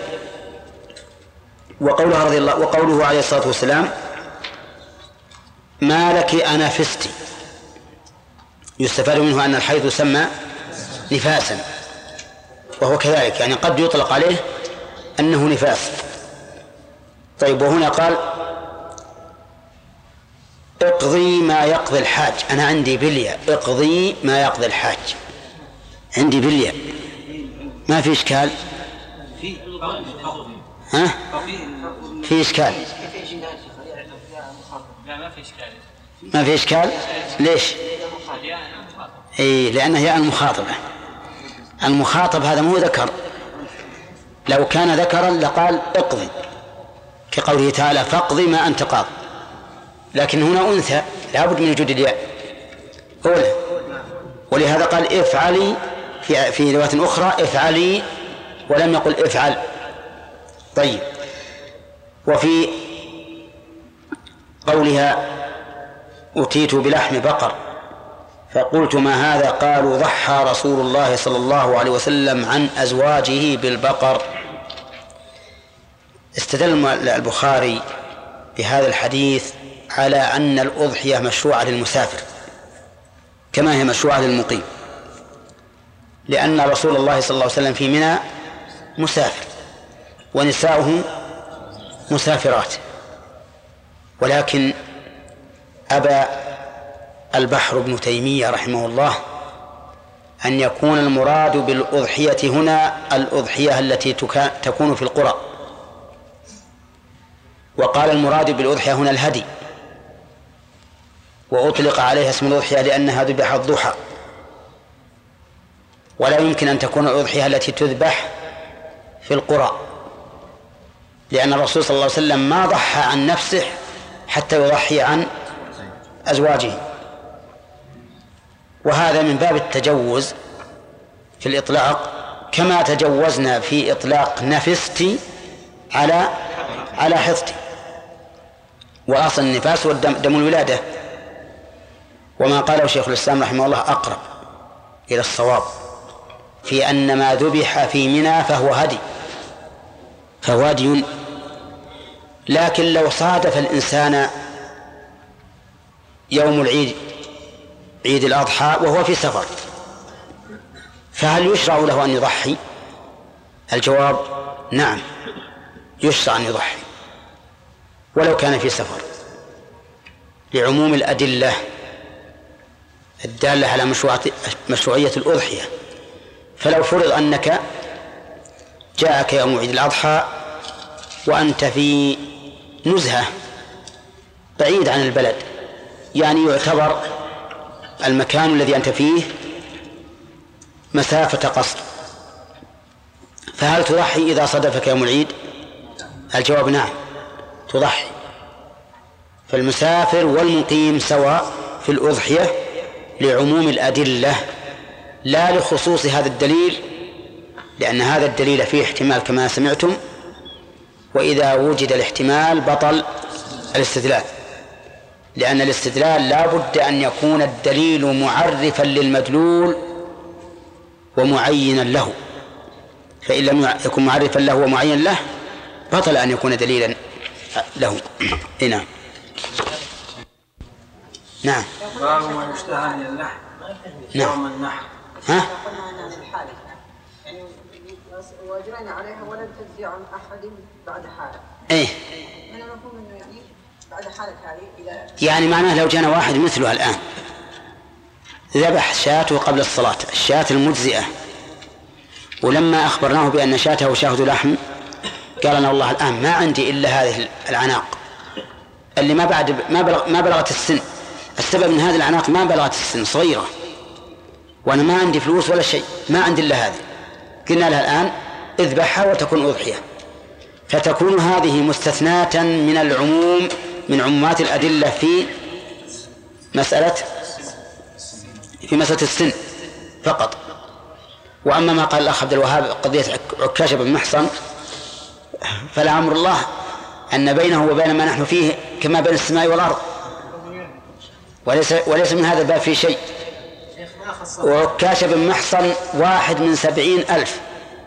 وقوله رضي الله وقوله عليه الصلاة والسلام ما لك أنفست، يستفاد منه أن الحيض يسمى نفاسا، وهو كذلك، يعني قد يطلق عليه أنه نفاس. طيب، وهنا قال اقضي ما يقضي الحاج، أنا عندي بلية، اقضي ما يقضي الحاج، عندي بلية، ما في إشكال؟ ها؟ في إشكال؟ ما في إشكال. ليش؟ إيه، لأنه هي المخاطبة، المخاطب هذا مو ذكر، لو كان ذكرا لقال اقضي كقوله تعالى فاقضي ما أنت قاض، لكن هنا أنثى لابد من وجود الياء أولى، ولهذا قال افعلي في في رواية أخرى افعلي ولم يقل افعل. طيب، وفي قولها أتيت بلحم بقر فقلت ما هذا؟ قالوا ضحى رسول الله صلى الله عليه وسلم عن أزواجه بالبقر. استدل البخاري بهذا الحديث على أن الأضحية مشروعة للمسافر كما هي مشروعة للمقيم، لأن رسول الله صلى الله عليه وسلم في منى مسافر ونساؤه مسافرات، ولكن أبى البحر بن تيمية رحمه الله أن يكون المراد بالأضحية هنا الأضحية التي تكون في القرى، وقال المراد بالأضحية هنا الهدي، وأطلق عليها اسم الأضحية لأنها ذبح الضحى، ولا يمكن أن تكون الأضحية التي تذبح في القرى، لأن الرسول صلى الله عليه وسلم ما ضحى عن نفسه حتى يضحي عن أزواجه، وهذا من باب التجوز في الإطلاق، كما تجوزنا في إطلاق نفستي على على حفظتي، وأصل النفاس والدم دم الولادة، وما قاله شيخ الإسلام رحمه الله أقرب إلى الصواب في أن ما ذبح في منى فهو هدي فهو هدي. لكن لو صادف الإنسان يوم العيد عيد الأضحى وهو في سفر، فهل يشرع له أن يضحي؟ الجواب نعم، يشرع أن يضحي ولو كان في سفر، لعموم الأدلة الدالة على مشروعية الأضحية. فلو فرض أنك جاءك يوم عيد الأضحى وأنت في نزهة بعيد عن البلد، يعني يعتبر المكان الذي أنت فيه مسافة قصر، فهل تضحي إذا صادفك يوم العيد؟ الجواب نعم، تضحي. فالمسافر والمقيم سواء في الأضحية لعموم الأدلة لا لخصوص هذا الدليل، لأن هذا الدليل فيه احتمال كما سمعتم، وإذا وجد الاحتمال بطل الاستدلال، لأن الاستدلال لا بد أن يكون الدليل معرفا للمدلول ومعينا له، فإن لم يكن معرفا له ومعينا له بطل أن يكون دليلا له. نعم. نعم. باب ما يشتهى من اللحم يوم النحر. ها؟ يعني وأجرينا عليها ولم تجزي عن أحد بعد حالة. إيه. أنا مفهوم إنه يعني بعد حالة هذه إذا يعني معناه لو جانا واحد مثلها الآن ذبح شاته قبل الصلاة، الشاة المجزئة، ولما أخبرناه بأن شاته شاهد لحم قال لنا والله الآن ما عندي إلا هذه العناق اللي ما بعد ما بلغ ما بلغت السن، السبب من هذه العناق ما بلغت السن، صغيرة، وأنا ما عندي فلوس ولا شيء، ما عندي إلا هذه. قلنا لها الآن اذبحها وتكون أضحية، فتكون هذه مستثناة من العموم من عمومات الأدلة في مسألة في مسألة السن فقط. وأما ما قال الأخ عبد الوهاب قضية عكاشة بن محصن فلا أمر الله أن بينه وبين ما نحن فيه كما بين السماء والأرض، وليس, وليس من هذا الباب في شيء. وعكاشة بن محصن واحد من سبعين ألف،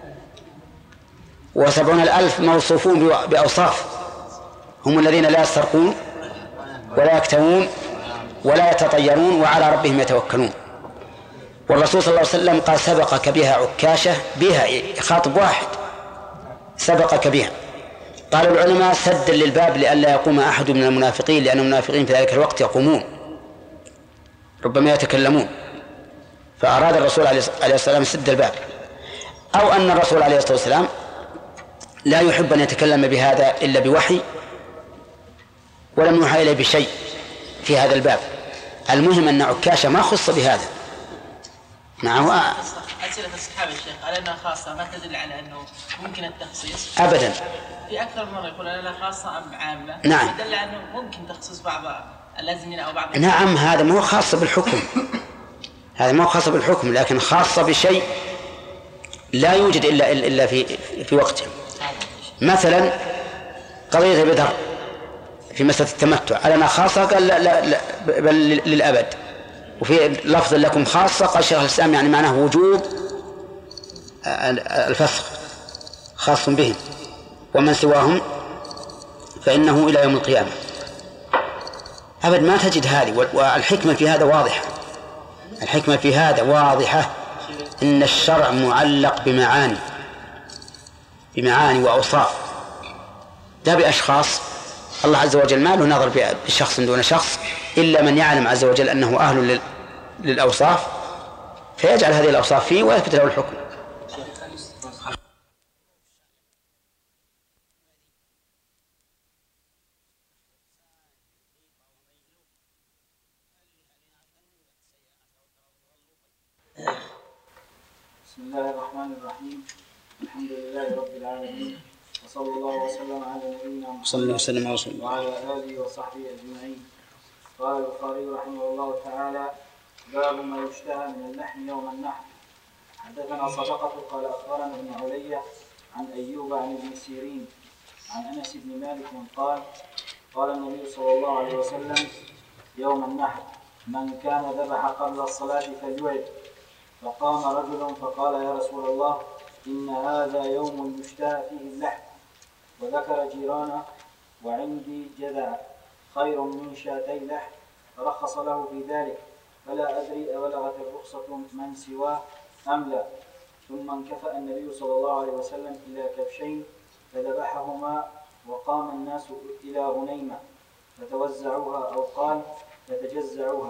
وسبعون الألف موصوفون بأوصاف، هم الذين لا يسرقون ولا يكتوون ولا يتطيرون وعلى ربهم يتوكلون. والرسول صلى الله عليه وسلم قال سبقك بها عكاشة، بها يخاطب واحد سبقك بها. قال العلماء سدا للباب لئلا يقوم أحد من المنافقين، لأن المنافقين في ذلك الوقت يقومون ربما يتكلمون، فأراد الرسول عليه الصلاة والسلام سد الباب، أو أن الرسول عليه الصلاة والسلام لا يحب أن يتكلم بهذا إلا بوحي ولم يوحى إليه بشيء في هذا الباب. المهم أن عكاشة ما خص بهذا. نعم. أسئلة الصحابة الشيخ على أنها خاصة ما تدل على أنه ممكن التخصيص أبدا. في أكثر من مرة يقول أنها خاصة أم عامة. نعم. تدل على أنه ممكن تخصيص بعض الأزمنة أو بعض. نعم، هذا مو خاص بالحكم، هذا مو خاص بالحكم، لكن خاصة بشيء لا يوجد إلا إلا في في وقته. مثلا قضية بدر في مسألة التمتع علينا خاصة، قال لا لا, لا بل للأبد. وفي لفظ لكم خاصة قال شيخ الإسلام يعني معناه وجوب الفسخ خاص بهم، ومن سواهم فإنه إلى يوم القيامة. أبد ما تجد هذه. والحكمة في هذا واضحة، الحكمة في هذا واضحة، إن الشرع معلق بمعاني بمعاني وأوصاف لا بأشخاص. الله عز وجل ما له نظر بشخص دون شخص إلا من يعلم عز وجل أنه أهل للأوصاف فيجعل هذه الأوصاف فيه ويثبت له الحكم. بسم الله الرحمن الرحيم. الحمد لله رب العالمين، وصلى الله وسلم على نبينا محمد صلى الله وسلم على رسول الله وعلى آله وصحبه أجمعين. قال البخاري رحمه الله تعالى: باب ما يشتهى من اللحم يوم النحر. حدثنا صدقة قال أخبرنا ابن علي عن أيوب عن ابن سيرين عن أنس بن مالك قال: قال النبي صلى الله عليه وسلم: يوم النحر من كان ذبح قبل الصلاة فليعد. فقام رجل فقال: يا رسول الله، إن هذا يوم يشتهى فيه اللحم، وذكر جيرانه وعندي جذع خير من شاتي لحم، فرخص له في ذلك، فلا أدري أبلغت الرخصة من سواه أم لا. ثم انكفأ النبي صلى الله عليه وسلم إلى كبشين فذبحهما، وقام الناس إلى غنيمة فتوزعوها، أو قال فتجزعوها.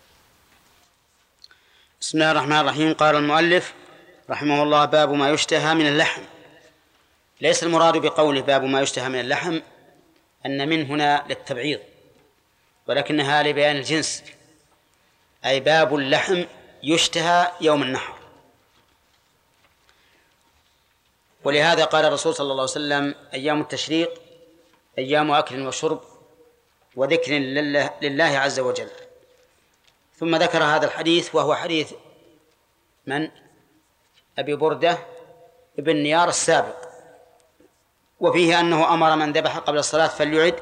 بسم الله الرحمن الرحيم. قال المؤلف رحمه الله: باب ما يشتهى من اللحم. ليس المراد بقوله باب ما يشتهى من اللحم أن من هنا للتبعيض، ولكنها لبيان الجنس، أي باب اللحم يشتهى يوم النحر. ولهذا قال الرسول صلى الله عليه وسلم: أيام التشريق أيام أكل وشرب وذكر لله, لله عز وجل. ثم ذكر هذا الحديث، وهو حديث من؟ أبي بردة ابن نيار السابق وفيه أنه أمر من ذبح قبل الصلاة فليعد،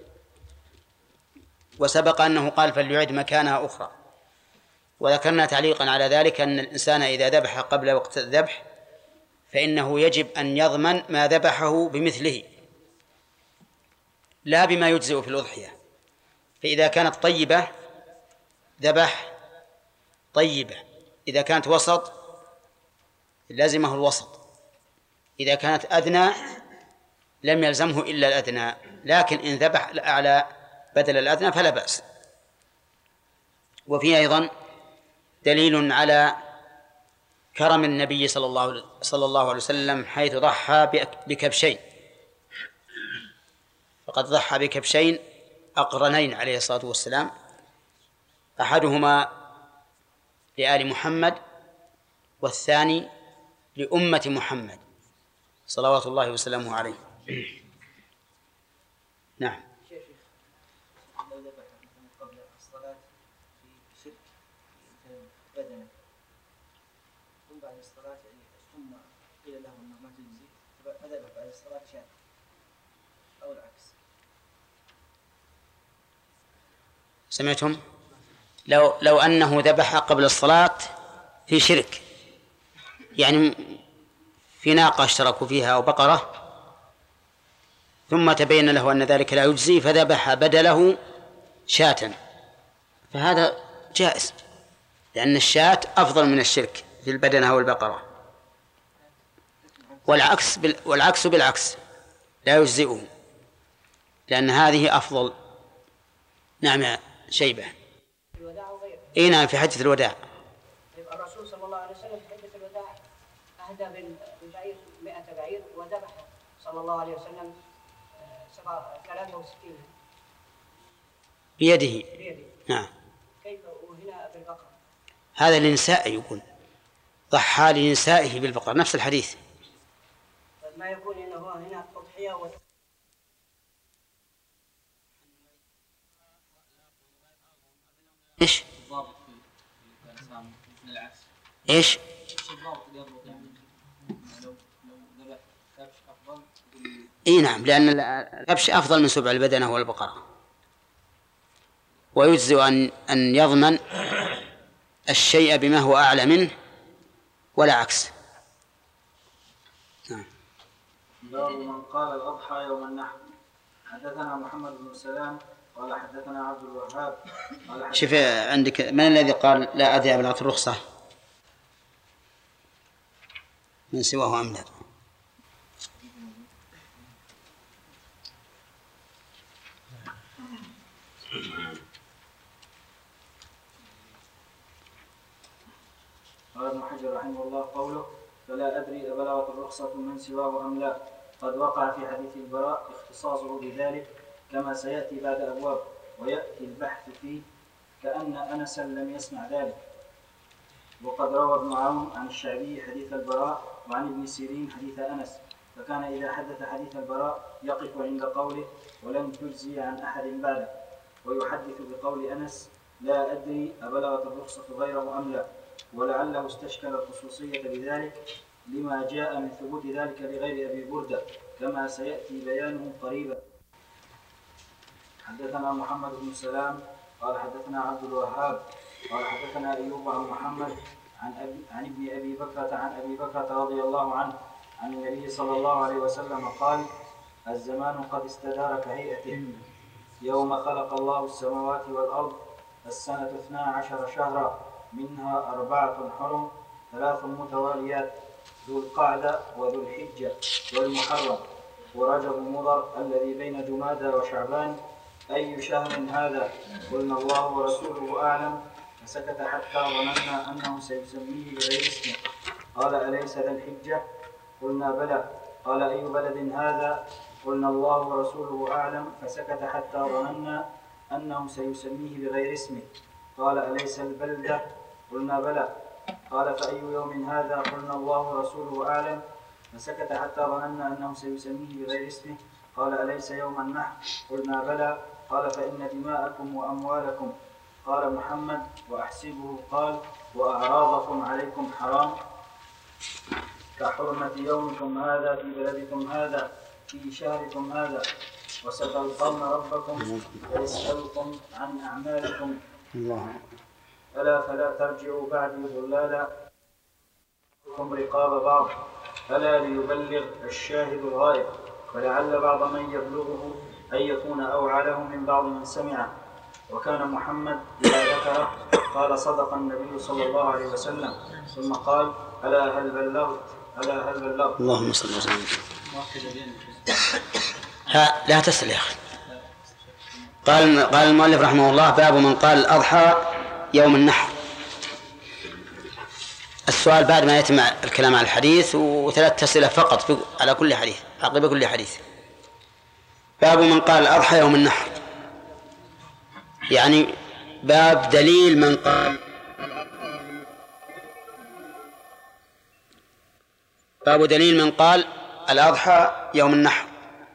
وسبق أنه قال فليعد مكانها أخرى. وذكرنا تعليقا على ذلك أن الإنسان إذا ذبح قبل وقت الذبح فإنه يجب أن يضمن ما ذبحه بمثله لا بما يجزئ في الأضحية. فإذا كانت طيبة ذبح طيبة، إذا كانت وسط لازمه الوسط، إذا كانت أدنى لم يلزمه إلا الأدنى، لكن إن ذبح الأعلى بدل الأدنى فلا بأس. وفيه أيضا دليل على كرم النبي صلى الله صلى الله عليه وسلم حيث ضحى بكبشين، فقد ضحى بكبشين أقرنين عليه الصلاة والسلام، أحدهما لآل محمد والثاني لأمة محمد صلوات الله وسلامه عليه. نعم. لو ذبح قبل الصلاة في شرك بدنه ثم بعد الصلاة ثم قيل له أنه ما تجزي فذبح بعد الصلاة شاة أو العكس. سمعتم؟ لو لو أنه ذبح قبل الصلاة في شرك، يعني في ناقة اشتركوا فيها أو بقرة، ثم تبين له أن ذلك لا يجزي فذبح بدله شاة، فهذا جائز، لأن الشاة أفضل من الشرك في البدنة أو البقرة. والعكس بال... والعكس بالعكس لا يجزئه، لأن هذه أفضل. نعم يا شيبة. إيه نعم، في حجة الوداع الرسول صلى الله عليه وسلم في حجة الوداع أهدى بالبعير مئة بعير وذبح صلى الله عليه وسلم ثلاثة وستين بيده. بيده. نعم. كيف وهنا بالبقرة؟ هذا للنساء، يقول ضحى لنسائه بالبقرة، نفس الحديث. ما يكون إنه هنا تضحية و... إيش؟ إيش؟ إيه نعم، لأن الكبش أفضل من سبع البدنة والبقرة، ويجزئ أن أن يضمن الشيء بما هو أعلى منه ولا عكس. نعم. باب من قال الأضحى يوم النحر. حدثنا محمد بن سلام قال حدثنا عبد الوهاب قال شوف عندك من الذي قال لا أدري أبلغت الرخصة من سواه أم لا؟ قال ابن حجر رحمه الله قوله فلا أدري أبلغت الرخصة من سواه أم لا، قد وقع في حديث البراء اختصاصه بذلك كما سيأتي بعد أبواب، ويأتي البحث فيه كأن أنسا لم يسمع ذلك. وقد روى ابن عون عن الشعبي حديث البراء وعن ابن سيرين حديث أنس، فكان إذا حدث حديث البراء يقف عند قوله ولم تجزي عن أحد بعده، ويحدث بقول أنس لا أدري أبلغت الرخصة غيره أم لا، ولعله استشكل الخصوصية بذلك لما جاء من ثبوت ذلك لغير أبي بردة كما سيأتي بيانه قريبا. حدثنا محمد بن سلام قال حدثنا عبد الوهاب قال حدثنا أيوب عن محمد عن, أبي عن ابن أبي بكرة عن أبي بكرة رضي الله عنه عن النبي صلى الله عليه وسلم قال الزمان قد استدار كهيئته يوم خلق الله السماوات والأرض السنة اثنا عشر شهرا منها أربعة حرم ثلاث متواليات ذو القعدة وذو الحجة والمحرم ورجب مضر الذي بين جمادى وشعبان أي شهر هذا؟ قلنا الله ورسوله أعلم، فسكت حتى ظننا أنه سيسميه بغير اسمه. قال أليس ذا الحجة؟ قلنا بلى. قال أي بلد هذا؟ قلنا الله ورسوله أعلم، فسكت حتى ظننا أنه سيسميه بغير اسمه. قال أليس البلدة؟ قلنا بلى. قال فأي يوم هذا؟ قلنا الله ورسوله أعلم، فسكت حتى ظننا أنه سيسميه بغير اسمه. قال أليس يوم النحر؟ قلنا بلى. قال فإن دماءكم وأموالكم. قال محمد وأحسبه قال وأعراضكم عليكم حرام كحرمة يومكم هذا في بلدكم هذا. في شهركم هذا وستلقون ربكم فيسألكم عن أعمالكم ألا فلا ترجعوا بعدي ضلالا رقاب بعض ألا ليبلغ الشاهد الغائب ولعل بعض من يبلغه أن يكون أوعى له من بعض من سمعه. وكان محمد إذا ذكره قال صدق النبي صلى الله عليه وسلم ثم قال ألا هل بلغت ألا هل بلغت. اللهم صل وسلم. ها لا تسأل يا أخي. قال قال المؤلف رحمه الله باب من قال الأضحى يوم النحر. السؤال بعد ما يتم الكلام على الحديث وثلاث أسئلة فقط على كل حديث عقب كل حديث. باب من قال الأضحى يوم النحر، يعني باب دليل من قال باب دليل من قال الأضحى يوم النحر.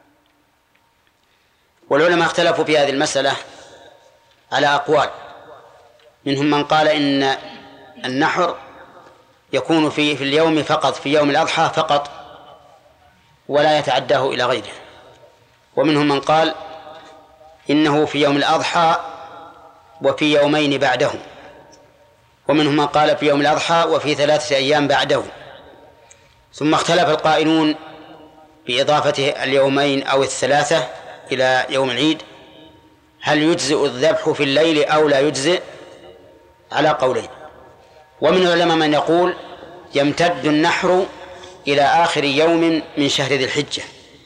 والعلماء اختلفوا في هذه المسألة على أقوال، منهم من قال إن النحر يكون في في اليوم فقط، في يوم الأضحى فقط ولا يتعداه إلى غيره، ومنهم من قال إنه في يوم الأضحى وفي يومين بعده، ومنهم من قال في يوم الأضحى وفي ثلاثة أيام بعده. ثم اختلف القائلون بإضافة اليومين أو الثلاثة إلى يوم العيد هل يجزئ الذبح في الليل أو لا يجزئ، على قولين. ومن العلماء من يقول يمتد النحر إلى آخر يوم من شهر ذي الحجة،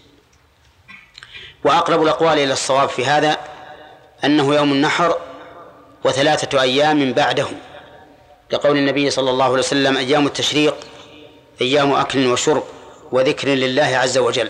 وأقرب الأقوال إلى الصواب في هذا أنه يوم النحر وثلاثة أيام بعده، لقول النبي صلى الله عليه وسلم أيام التشريق أيام أكل وشرب وذكر لله عز وجل.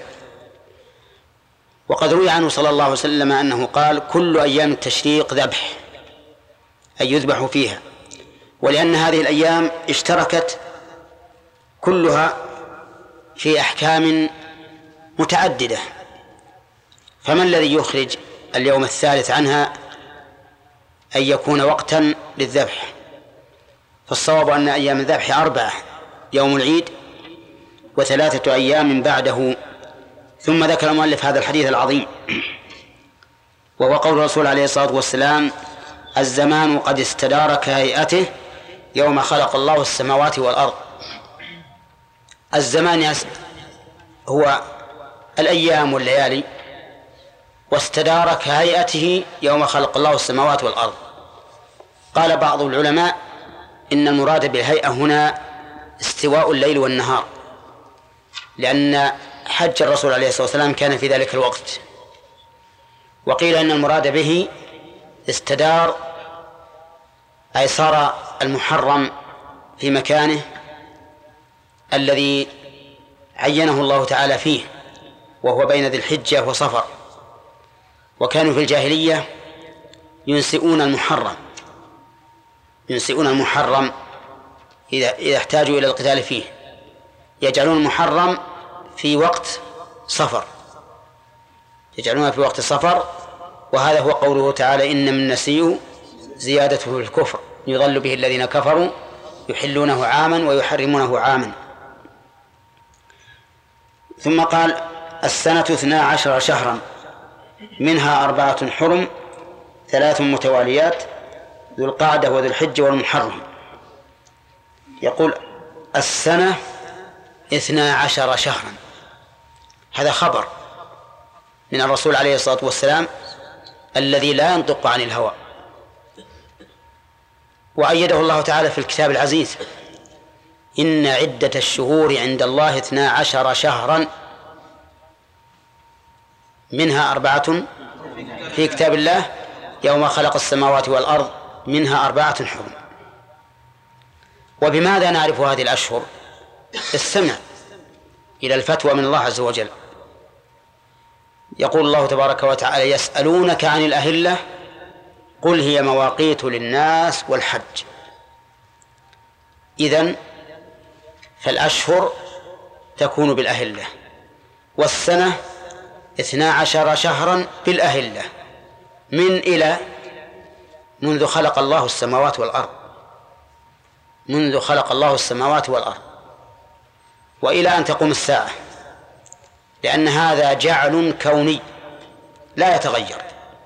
وقد روي عنه صلى الله عليه وسلم أنه قال كل أيام التشريق ذبح، أي يذبح فيها، ولأن هذه الأيام اشتركت كلها في أحكام متعددة، فما الذي يخرج اليوم الثالث عنها أن يكون وقتا للذبح؟ فالصواب أن أيام الذبح أربعة: يوم العيد وثلاثة أيام بعده. ثم ذكر المؤلف هذا الحديث العظيم وهو قول الرسول عليه الصلاة والسلام الزمان قد استدار كهيئته يوم خلق الله السماوات والأرض. الزمان هو الأيام والليالي، واستدار كهيئته يوم خلق الله السماوات والأرض. قال بعض العلماء إن المراد بالهيئة هنا استواء الليل والنهار، لأن حج الرسول عليه الصلاة والسلام كان في ذلك الوقت. وقيل أن المراد به استدار أي صار المحرم في مكانه الذي عينه الله تعالى فيه، وهو بين ذي الحجة وصفر. وكانوا في الجاهلية ينسئون المحرم ينسئون المحرم إذا إذا احتاجوا إلى القتال فيه، يجعلون المحرم في وقت صفر يجعلونها في وقت الصفر. وهذا هو قوله تعالى إن من النسيء زيادته في الكفر يضل به الذين كفروا يحلونه عاما ويحرمونه عاما. ثم قال السنة اثنا عشر شهرا منها أربعة حرم ثلاث متواليات ذو القعدة وذو الحجة والمحرم. يقول السنة اثنا عشر شهرا، هذا خبر من الرسول عليه الصلاة والسلام الذي لا ينطق عن الهوى، وأيده الله تعالى في الكتاب العزيز إن عدة الشهور عند الله اثنا عشر شهرا منها أربعة في كتاب الله يوم خلق السماوات والأرض منها أربعة حرم. وبماذا نعرف هذه الأشهر؟ استمع إلى الفتوى من الله عز وجل. يقول الله تبارك وتعالى يسألونك عن الأهلة قل هي مواقيت للناس والحج. إذن فالأشهر تكون بالأهلة، والسنة اثنا عشر شهرا بالأهلة من إلى منذ خلق الله السماوات والأرض منذ خلق الله السماوات والأرض وإلى أن تقوم الساعة. لأن هذا جعل كوني لا يتغير.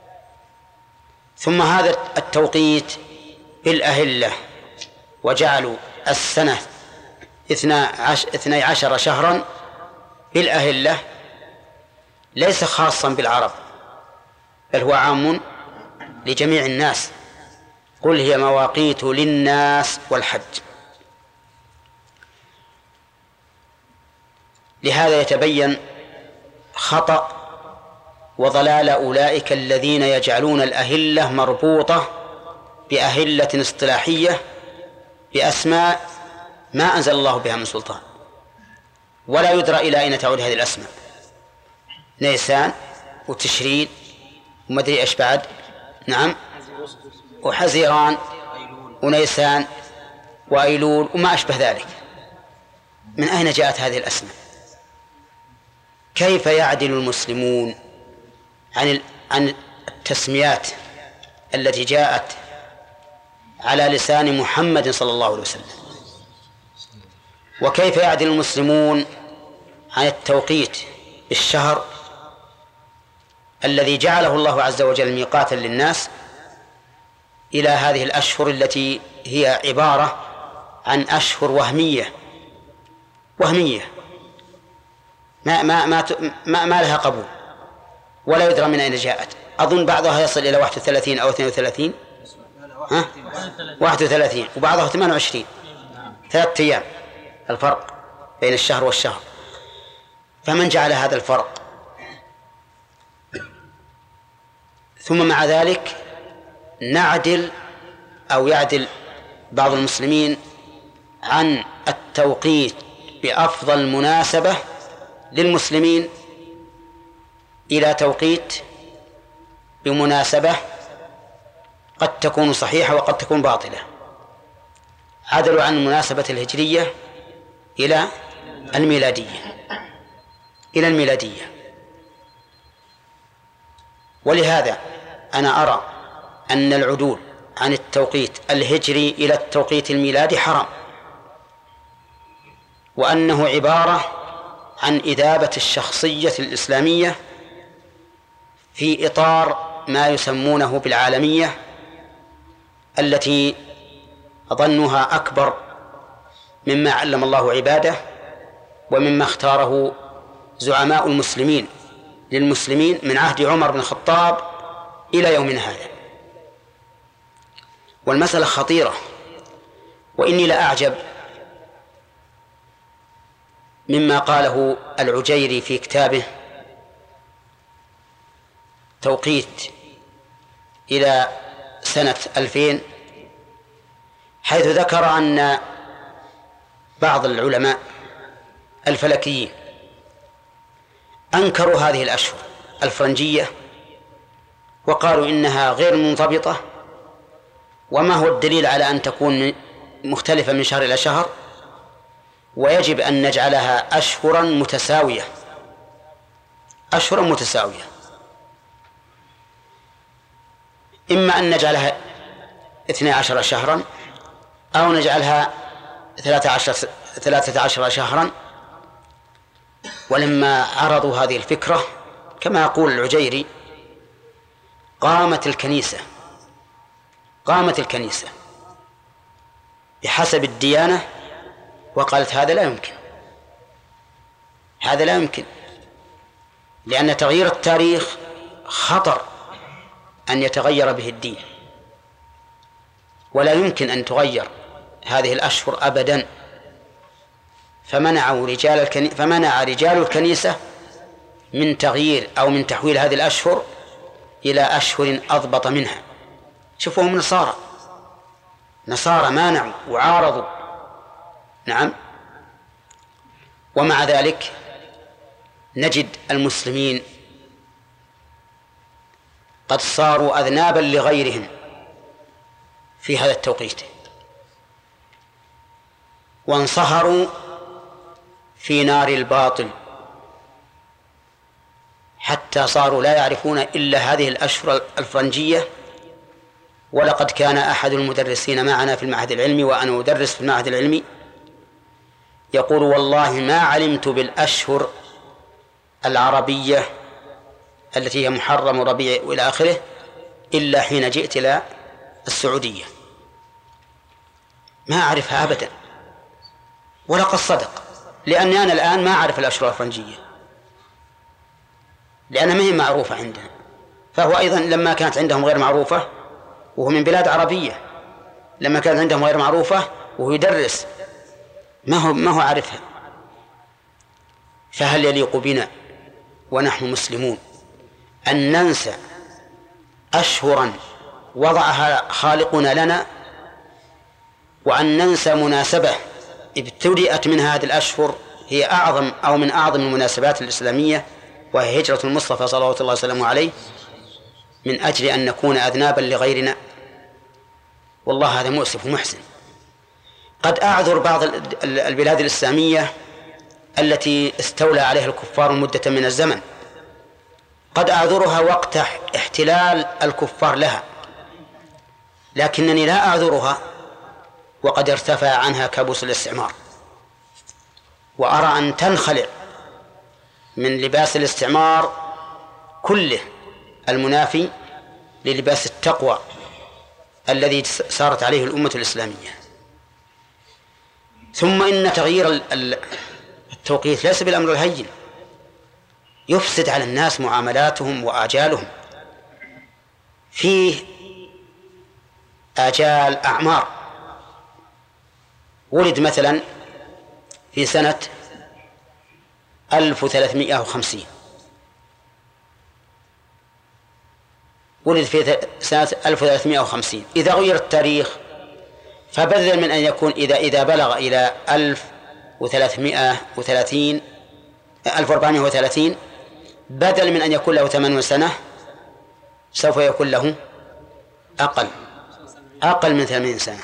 ثم هذا التوقيت بالأهلة وجعلوا السنة اثني عشر شهرا بالأهلة ليس خاصا بالعرب، بل هو عام لجميع الناس. قل هي مواقيت للناس والحج. لهذا يتبين خطأ وضلال أولئك الذين يجعلون الأهلة مربوطة بأهلة اصطلاحية بأسماء ما أنزل الله بها من سلطان، ولا يدرى إلى أين تعود هذه الأسماء. نيسان وتشرين ومدري إيش بعد، نعم، وحزيران ونيسان وأيلول وما أشبه ذلك. من أين جاءت هذه الأسماء؟ كيف يعدل المسلمون عن عن التسميات التي جاءت على لسان محمد صلى الله عليه وسلم؟ وكيف يعدل المسلمون عن التوقيت بالشهر الذي جعله الله عز وجل ميقاتا للناس إلى هذه الأشهر التي هي عبارة عن أشهر وهمية وهمية ما ما ما ما, ما لها قبول ولا يدرى من أين جاءت. أظن بعضها يصل إلى واحد وثلاثين أو اثنين وثلاثين، ها؟ واحد وثلاثين، وبعضها ثمان وعشرين، ثلاثة أيام الفرق بين الشهر والشهر. فمن جعل هذا الفرق؟ ثم مع ذلك نعدل أو يعدل بعض المسلمين عن التوقيت بأفضل مناسبة للمسلمين إلى توقيت بمناسبة قد تكون صحيحة وقد تكون باطلة. عدلوا عن المناسبة الهجرية إلى الميلادية إلى الميلادية ولهذا أنا أرى أن العدول عن التوقيت الهجري إلى التوقيت الميلادي حرام، وأنه عبارة عن إذابة الشخصية الإسلامية في إطار ما يسمونه بالعالمية التي ظنها أكبر مما علم الله عباده ومما اختاره زعماء المسلمين للمسلمين من عهد عمر بن الخطاب إلى يومنا هذا. والمسألة خطيرة، وإني لأعجب مما قاله العجيري في كتابه توقيت إلى سنة ألفين، حيث ذكر أن بعض العلماء الفلكيين أنكروا هذه الأشهر الفرنجية وقالوا إنها غير منضبطة، وما هو الدليل على أن تكون مختلفة من شهر إلى شهر، ويجب أن نجعلها أشهرا متساوية أشهرا متساوية إما أن نجعلها اثني عشر شهرا أو نجعلها ثلاثة عشر, ثلاثة عشر شهرا. ولما عرضوا هذه الفكرة كما يقول العجيري قامت الكنيسة قامت الكنيسة بحسب الديانة وقالت هذا لا يمكن هذا لا يمكن لأن تغيير التاريخ خطر أن يتغير به الدين، ولا يمكن أن تغير هذه الأشهر أبدا. فمنعوا رجال الكني... فمنع رجال الكنيسة من تغيير أو من تحويل هذه الأشهر إلى أشهر أضبط منها. شوفوهم نصارى نصارى مانعوا وعارضوا، نعم. ومع ذلك نجد المسلمين قد صاروا أذنابا لغيرهم في هذا التوقيت، وانصهروا في نار الباطل حتى صاروا لا يعرفون إلا هذه الأشهر الفرنجية. ولقد كان أحد المدرسين معنا في المعهد العلمي وأنا أدرس في المعهد العلمي يقول والله ما علمت بالأشهر العربية التي هي محرم ربيع وإلى آخره إلا حين جئت إلى السعودية، ما أعرفها أبدا، ولقد صدق، لأني أنا الآن ما أعرف الأشهر الفرنجية لأنها ما هي معروفة عندنا. فهو أيضا لما كانت عندهم غير معروفة وهو من بلاد عربية، لما كانت عندهم غير معروفة وهو يدرس ما هو ما هو عارفها. فهل يليق بنا ونحن مسلمون أن ننسى أشهرا وضعها خالقنا لنا، وأن ننسى مناسبة ابتدأت من هذه الأشهر هي أعظم أو من أعظم المناسبات الإسلامية، وهي هجرة المصطفى صلوات الله وسلامه عليه، من أجل أن نكون أذنابا لغيرنا؟ والله هذا مؤسف ومحزن. قد أعذر بعض البلاد الإسلامية التي استولى عليها الكفار مدة من الزمن، قد أعذرها وقت احتلال الكفار لها، لكنني لا أعذرها وقد ارتفع عنها كابوس الاستعمار، وأرى أن تنخلع من لباس الاستعمار كله المنافي للباس التقوى الذي سارت عليه الأمة الإسلامية. ثم إن تغيير التوقيت ليس بالأمر الهين، يفسد على الناس معاملاتهم وآجالهم، فيه آجال أعمار. ولد مثلا في سنة ألف وثلاثمائة وخمسين، ولد في سنة ألف وثلاثمائة وخمسين، إذا غير التاريخ فبدل من أن يكون إذا إذا بلغ إلى ألف وثلاثمائة وثلاثين ألف وأربعمائة وثلاثين، بدل من أن يكون له ثمانون سنة سوف يكون له أقل أقل من ثمانين سنة.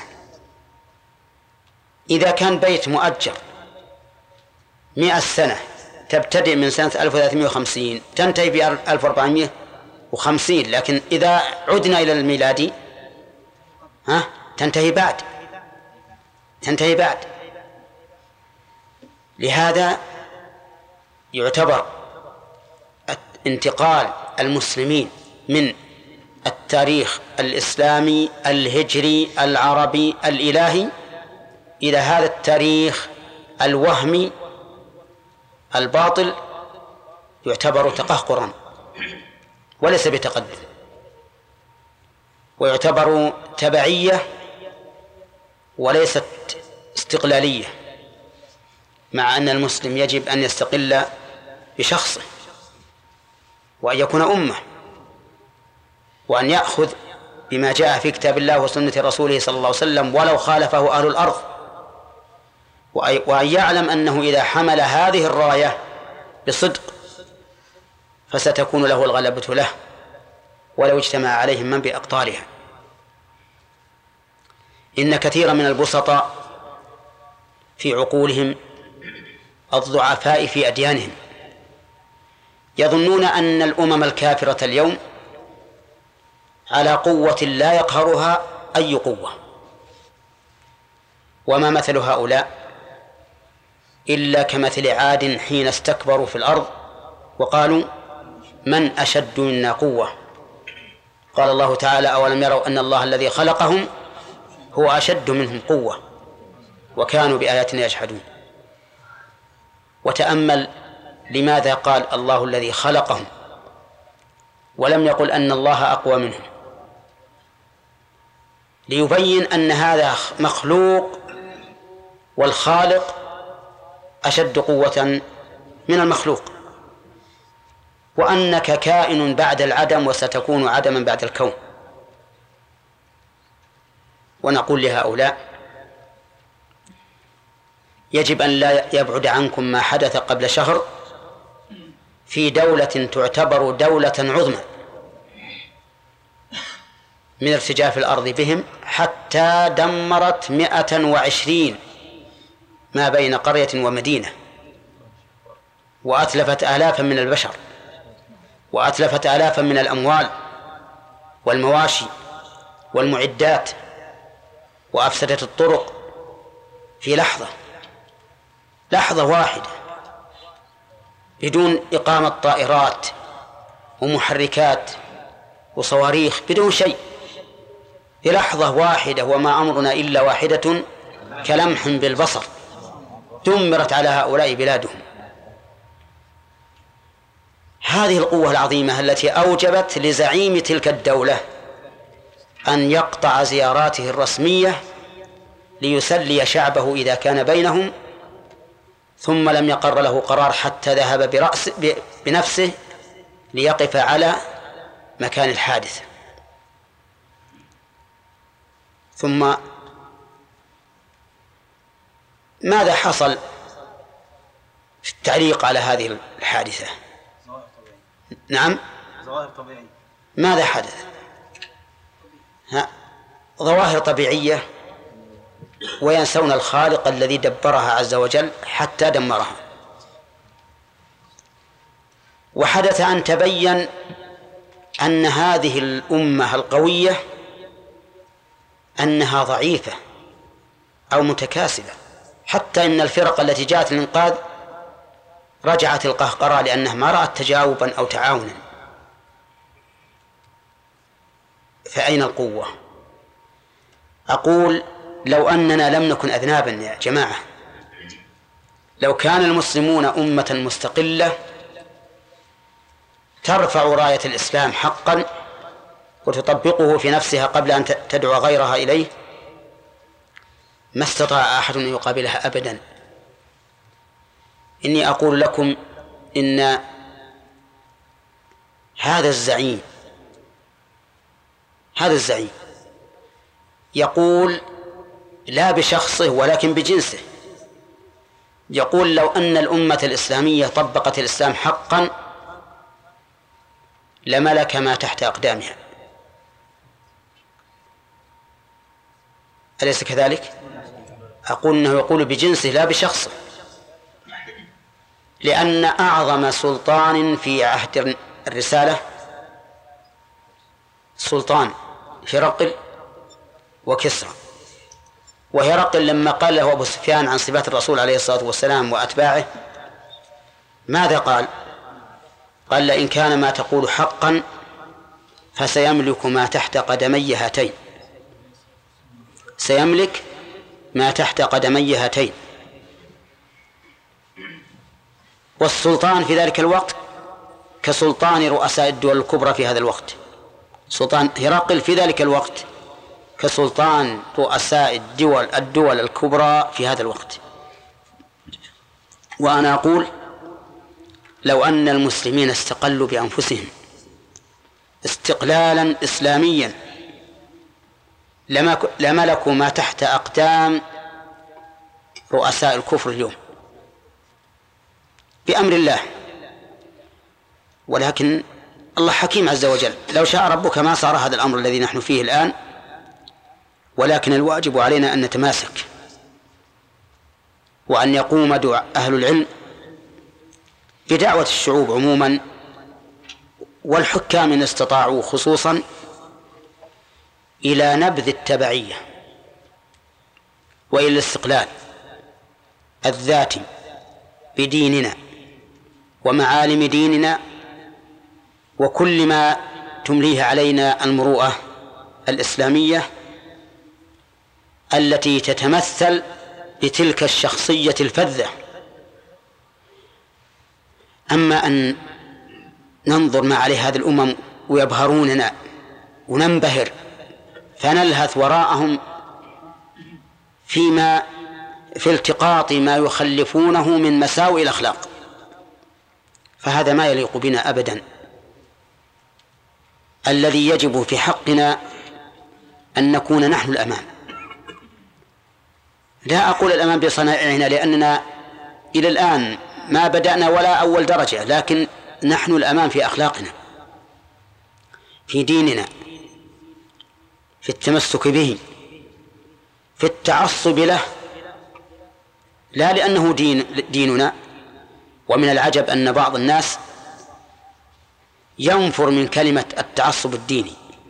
إذا كان بيت مؤجر مئة سنة تبتدئ من سنة ألف وثلاثمائة وخمسين تنتهي ب ألف وأربعمائة وخمسين، لكن إذا عدنا إلى الميلادي ها تنتهي بعد تنتهي بعد لهذا يعتبر انتقال المسلمين من التاريخ الإسلامي الهجري العربي الإلهي إلى هذا التاريخ الوهمي الباطل يعتبر تقهقرا وليس بتقدم، ويعتبر تبعية وليست استقلالية، مع أن المسلم يجب أن يستقل بشخصه وأن يكون أمة، وأن يأخذ بما جاء في كتاب الله وسنة رسوله صلى الله عليه وسلم ولو خالفه أهل الأرض، وأن يعلم أنه إذا حمل هذه الراية بصدق فستكون له الغلبة له ولو اجتمع عليهم من بأقطارها. إن كثيرا من البسطاء في عقولهم الضعفاء في أديانهم يظنون أن الأمم الكافرة اليوم على قوة لا يقهرها أي قوة، وما مثل هؤلاء إلا كمثل عاد حين استكبروا في الأرض وقالوا من أشد منا قوة. قال الله تعالى أولم يروا أن الله الذي خلقهم هو أشد منهم قوة وكانوا بآياتنا يجحدون. وتأمل لماذا قال الله الذي خلقهم ولم يقل أن الله أقوى منهم، ليبين أن هذا مخلوق والخالق أشد قوة من المخلوق، وأنك كائن بعد العدم وستكون عدما بعد الكون. ونقول لهؤلاء يجب أن لا يبعد عنكم ما حدث قبل شهر في دولة تعتبر دولة عظمى من ارتجاف الأرض بهم، حتى دمرت مئة وعشرين ما بين قرية ومدينة، وأتلفت آلافا من البشر، وأتلفت آلافا من الأموال والمواشي والمعدات، وأفسدت الطرق في لحظة لحظة واحدة بدون إقامة طائرات ومحركات وصواريخ، بدون شيء، بلحظة واحدة، وما أمرنا إلا واحدة كلمح بالبصر، دمرت على هؤلاء بلادهم. هذه القوة العظيمة التي أوجبت لزعيم تلك الدولة أن يقطع زياراته الرسمية ليسلي شعبه إذا كان بينهم، ثم لم يقر له قرار حتى ذهب برأس بنفسه ليقف على مكان الحادث. ثم ماذا حصل في التعليق على هذه الحادثة؟ نعم، ظواهر طبيعية. ماذا حدث؟ ها، ظواهر طبيعية، وينسون الخالق الذي دبرها عز وجل حتى دمرها. وحدث أن تبين أن هذه الأمة القوية أنها ضعيفة أو متكاسلة، حتى إن الفرق التي جاءت للإنقاذ رجعت القهقرى لأنها ما رأت تجاوبا أو تعاونا. فأين القوة؟ أقول لو أننا لم نكن أذنابا يا جماعة، لو كان المسلمون أمة مستقلة ترفع راية الإسلام حقا وتطبقه في نفسها قبل أن تدعو غيرها إليه، ما استطاع أحد أن يقابلها أبدا. إني أقول لكم إن هذا الزعيم هذا الزعيم يقول لا بشخصه ولكن بجنسه، يقول لو أن الأمة الإسلامية طبقت الإسلام حقا لملك ما تحت أقدامها. أليس كذلك؟ أقول أنه يقول بجنسه لا بشخصه، لأن أعظم سلطان في عهد الرسالة سلطان هرقل وكسرى. وهرقل لما قال له أبو سفيان عن صفات الرسول عليه الصلاة والسلام وأتباعه ماذا قال؟ قال لئن كان ما تقول حقا فسيملك ما تحت قدمي هاتين، سيملك ما تحت قدمي هاتين. والسلطان في ذلك الوقت كسلطان رؤساء الدول الكبرى في هذا الوقت. سلطان هرقل في ذلك الوقت كسلطان رؤساء الدول الدول الكبرى في هذا الوقت. وأنا أقول لو أن المسلمين استقلوا بأنفسهم استقلالا إسلاميا لملكوا ما تحت أقدام رؤساء الكفر اليوم بأمر الله. ولكن الله حكيم عز وجل، لو شاء ربك ما صار هذا الأمر الذي نحن فيه الآن، ولكن الواجب علينا أن نتماسك وأن يقوم أهل العلم بدعوة الشعوب عموما والحكام إن استطاعوا خصوصا إلى نبذ التبعية وإلى الاستقلال الذاتي بديننا ومعالم ديننا وكل ما تمليه علينا المروءة الإسلامية التي تتمثل بتلك الشخصية الفذة. أما أن ننظر ما عليه هذه الأمم ويبهروننا وننبهر فنلهث وراءهم فيما في التقاط ما يخلفونه من مساوئ الأخلاق، فهذا ما يليق بنا أبدا. الذي يجب في حقنا أن نكون نحن الأمام. لا أقول الأمام بصنائعنا لأننا إلى الآن ما بدأنا ولا أول درجة، لكن نحن الأمام في أخلاقنا، في ديننا، في التمسك به، في التعصب له، لا لأنه دين ديننا. ومن العجب أن بعض الناس ينفر من كلمة التعصب الديني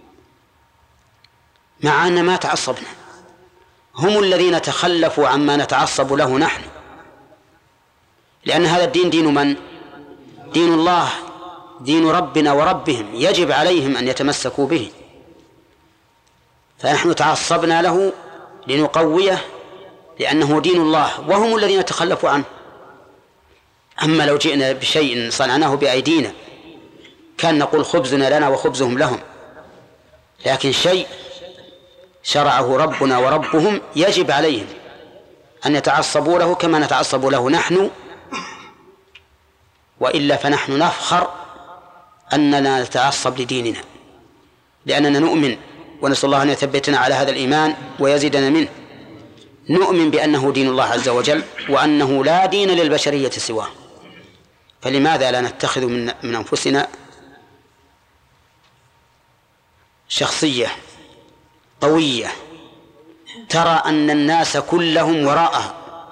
مع أن ما تعصبنا، هم الذين تخلفوا عما نتعصب له نحن، لأن هذا الدين دين من؟ دين الله دين ربنا وربهم، يجب عليهم أن يتمسكوا به، فنحن تعصبنا له لنقويه لأنه دين الله وهم الذين تخلفوا عنه. أما لو جئنا بشيء صنعناه بأيدينا كان نقول خبزنا لنا وخبزهم لهم، لكن شيء شرعه ربنا وربهم يجب عليهم أن يتعصبوا له كما نتعصب له نحن، وإلا فنحن نفخر أننا نتعصب لديننا لأننا نؤمن، ونسأل الله أن يثبتنا على هذا الإيمان ويزيدنا منه. نؤمن بأنه دين الله عز وجل وأنه لا دين للبشرية سواه، فلماذا لا نتخذ من, من أنفسنا شخصية قوية ترى أن الناس كلهم وراءها،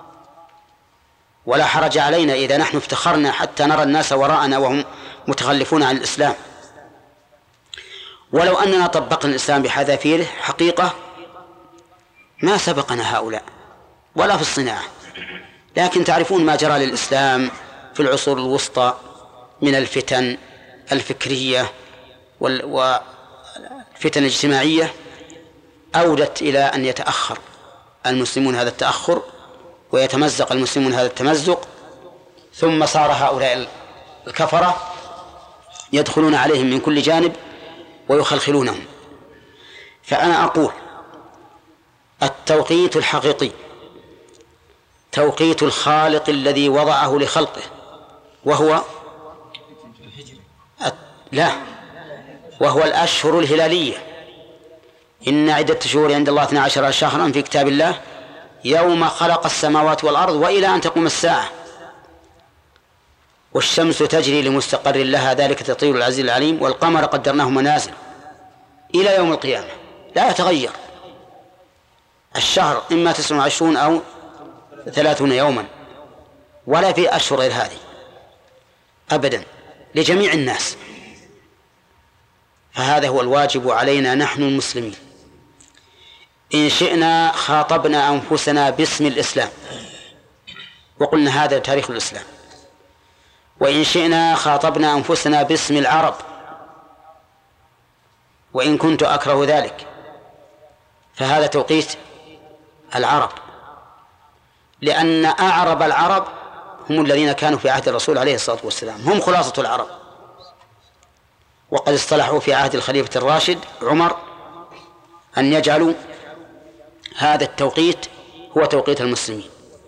ولا حرج علينا إذا نحن افتخرنا حتى نرى الناس وراءنا وهم متخلفون عن الإسلام. ولو أننا طبقنا الإسلام بحذافيره حقيقة ما سبقنا هؤلاء ولا في الصناعة، لكن تعرفون ما جرى للإسلام في العصور الوسطى من الفتن الفكرية والفتن الاجتماعية أودت إلى أن يتأخر المسلمون هذا التأخر ويتمزق المسلمون هذا التمزق، ثم صار هؤلاء الكفرة يدخلون عليهم من كل جانب ويخلخلونهم. فأنا أقول التوقيت الحقيقي توقيت الخالق الذي وضعه لخلقه، وهو لا وهو الأشهر الهلالية. إن عدة شهور عند الله اثنا عشر شهرا في كتاب الله يوم خلق السماوات والأرض وإلى أن تقوم الساعة، والشمس تجري لمستقر لها ذلك تطير العزيز العليم، والقمر قدرناه منازل إلى يوم القيامة لا يتغير. الشهر إما تسعة وعشرون أو ثلاثون يوما، ولا في أشهر غير هذه أبدا لجميع الناس. فهذا هو الواجب علينا نحن المسلمين. إن شئنا خاطبنا أنفسنا باسم الإسلام وقلنا هذا تاريخ الإسلام، وإن شئنا خاطبنا أنفسنا باسم العرب، وإن كنت أكره ذلك فهذا توقيت العرب، لأن أعرب العرب هم الذين كانوا في عهد الرسول عليه الصلاة والسلام، هم خلاصة العرب، وقد اصطلحوا في عهد الخليفة الراشد عمر أن يجعلوا هذا التوقيت هو توقيت المسلمين.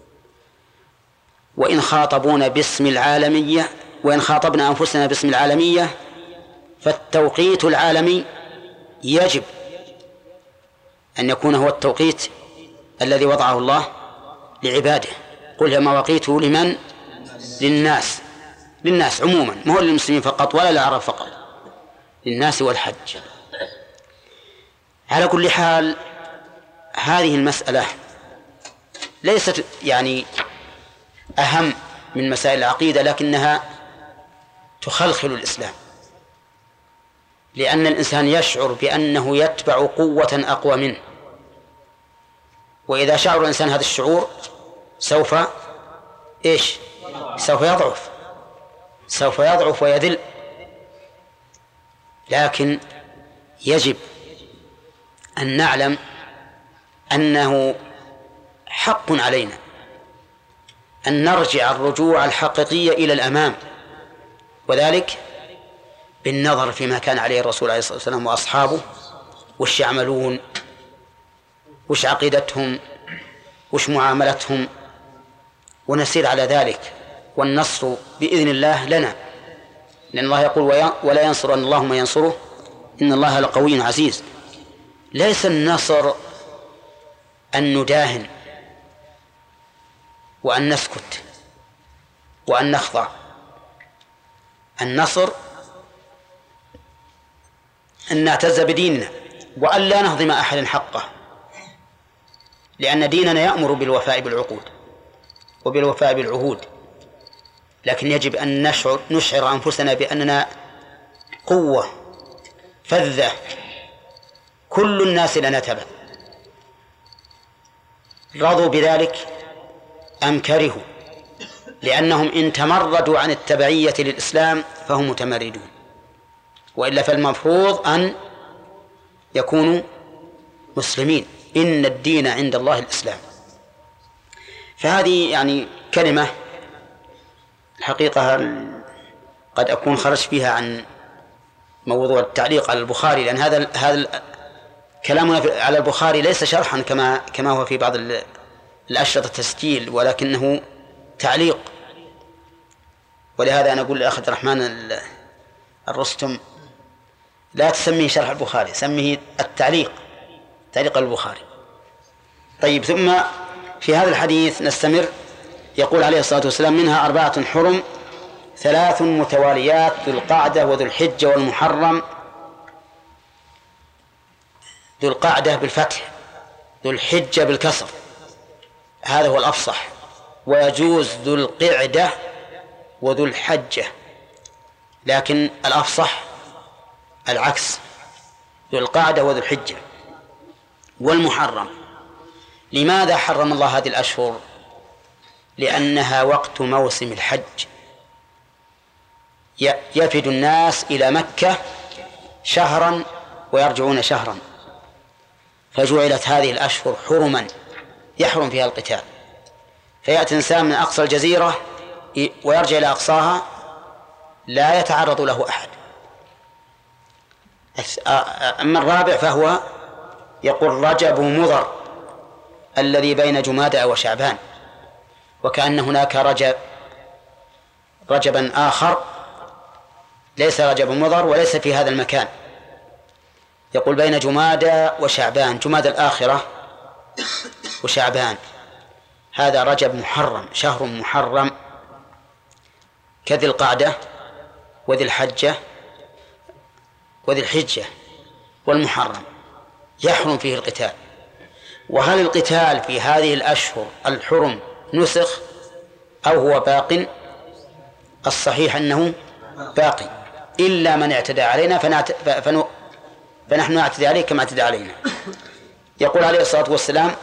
وإن خاطبونا باسم العالمية وإن خاطبنا أنفسنا باسم العالمية فالتوقيت العالمي يجب أن يكون هو التوقيت الذي وضعه الله لعباده. قل هي مواقيت لمن؟ للناس، للناس عموما، ما هو للمسلمين فقط ولا للعرب فقط، للناس والحج. على كل حال هذه المسألة ليست يعني أهم من مسائل العقيدة، لكنها تخلخل الإسلام، لأن الإنسان يشعر بأنه يتبع قوة أقوى منه، وإذا شعر الإنسان هذا الشعور سوف إيش؟ سوف يضعف سوف يضعف ويذل. لكن يجب أن نعلم أنه حق علينا أن نرجع الرجوع الحقيقي إلى الأمام، وذلك بالنظر فيما كان عليه الرسول عليه الصلاة والسلام وأصحابه، وش يعملون، وش عقيدتهم، وش معاملتهم، ونسير على ذلك. والنصر بإذن الله لنا، لأن الله يقول ولا ينصر أن الله ما ينصره إن الله لقوي عزيز. ليس النصر أن نداهن وأن نسكت وأن نخضع. النصر أن نعتز بديننا وأن لا نهضم أحد حقه، لأن ديننا يأمر بالوفاء بالعقود وبالوفاء بالعهود، لكن يجب أن نشعر, نشعر أنفسنا بأننا قوة فذة كل الناس لنا تبع، رضوا بذلك أم كرهوا، لأنهم إن تمردوا عن التبعية للإسلام فهم متمردون، وإلا فالمفروض أن يكونوا مسلمين. إن الدين عند الله الإسلام. فهذه يعني كلمة الحقيقة قد أكون خرجت فيها عن موضوع التعليق على البخاري، لأن هذا هذا كلامنا على البخاري ليس شرحا كما كما هو في بعض الأشرطة التسجيل، ولكنه تعليق. ولهذا أنا أقول لأخ عبد الرحمن الرستم لا تسميه شرح البخاري، سميه التعليق، تعليق البخاري. طيب، ثم في هذا الحديث نستمر. يقول عليه الصلاة والسلام: منها أربعة حرم، ثلاث متواليات، ذو القعدة وذو الحجة والمحرم. ذو القعدة بالفتح، ذو الحجة بالكسر، هذا هو الأفصح. ويجوز ذو القعدة وذو الحجة، لكن الأفصح العكس، ذو القعدة وذو الحجة والمحرم. لماذا حرم الله هذه الأشهر؟ لأنها وقت موسم الحج، يفد الناس إلى مكة شهرا ويرجعون شهرا، فجعلت هذه الأشهر حرما يحرم فيها القتال. فيأتي إنسان من أقصى الجزيرة ويرجع إلى أقصاها لا يتعرض له أحد. أما الرابع فهو يقول رجب مضر الذي بين جمادى وشعبان، وكأن هناك رجب رجبا آخر ليس رجب مضر وليس في هذا المكان. يقول بين جمادى وشعبان، جمادى الآخرة وشعبان، هذا رجب محرم، شهر محرم، كذي القعدة وذي الحجة وذي الحجة والمحرم يحرم فيه القتال. وهل القتال في هذه الأشهر الحرم نسخ أو هو باق؟ الصحيح أنه باقي، إلا من اعتدى علينا فنعت... فن... فنحن نعتدي عليه كما اعتدى علينا. يقول عليه الصلاة والسلام: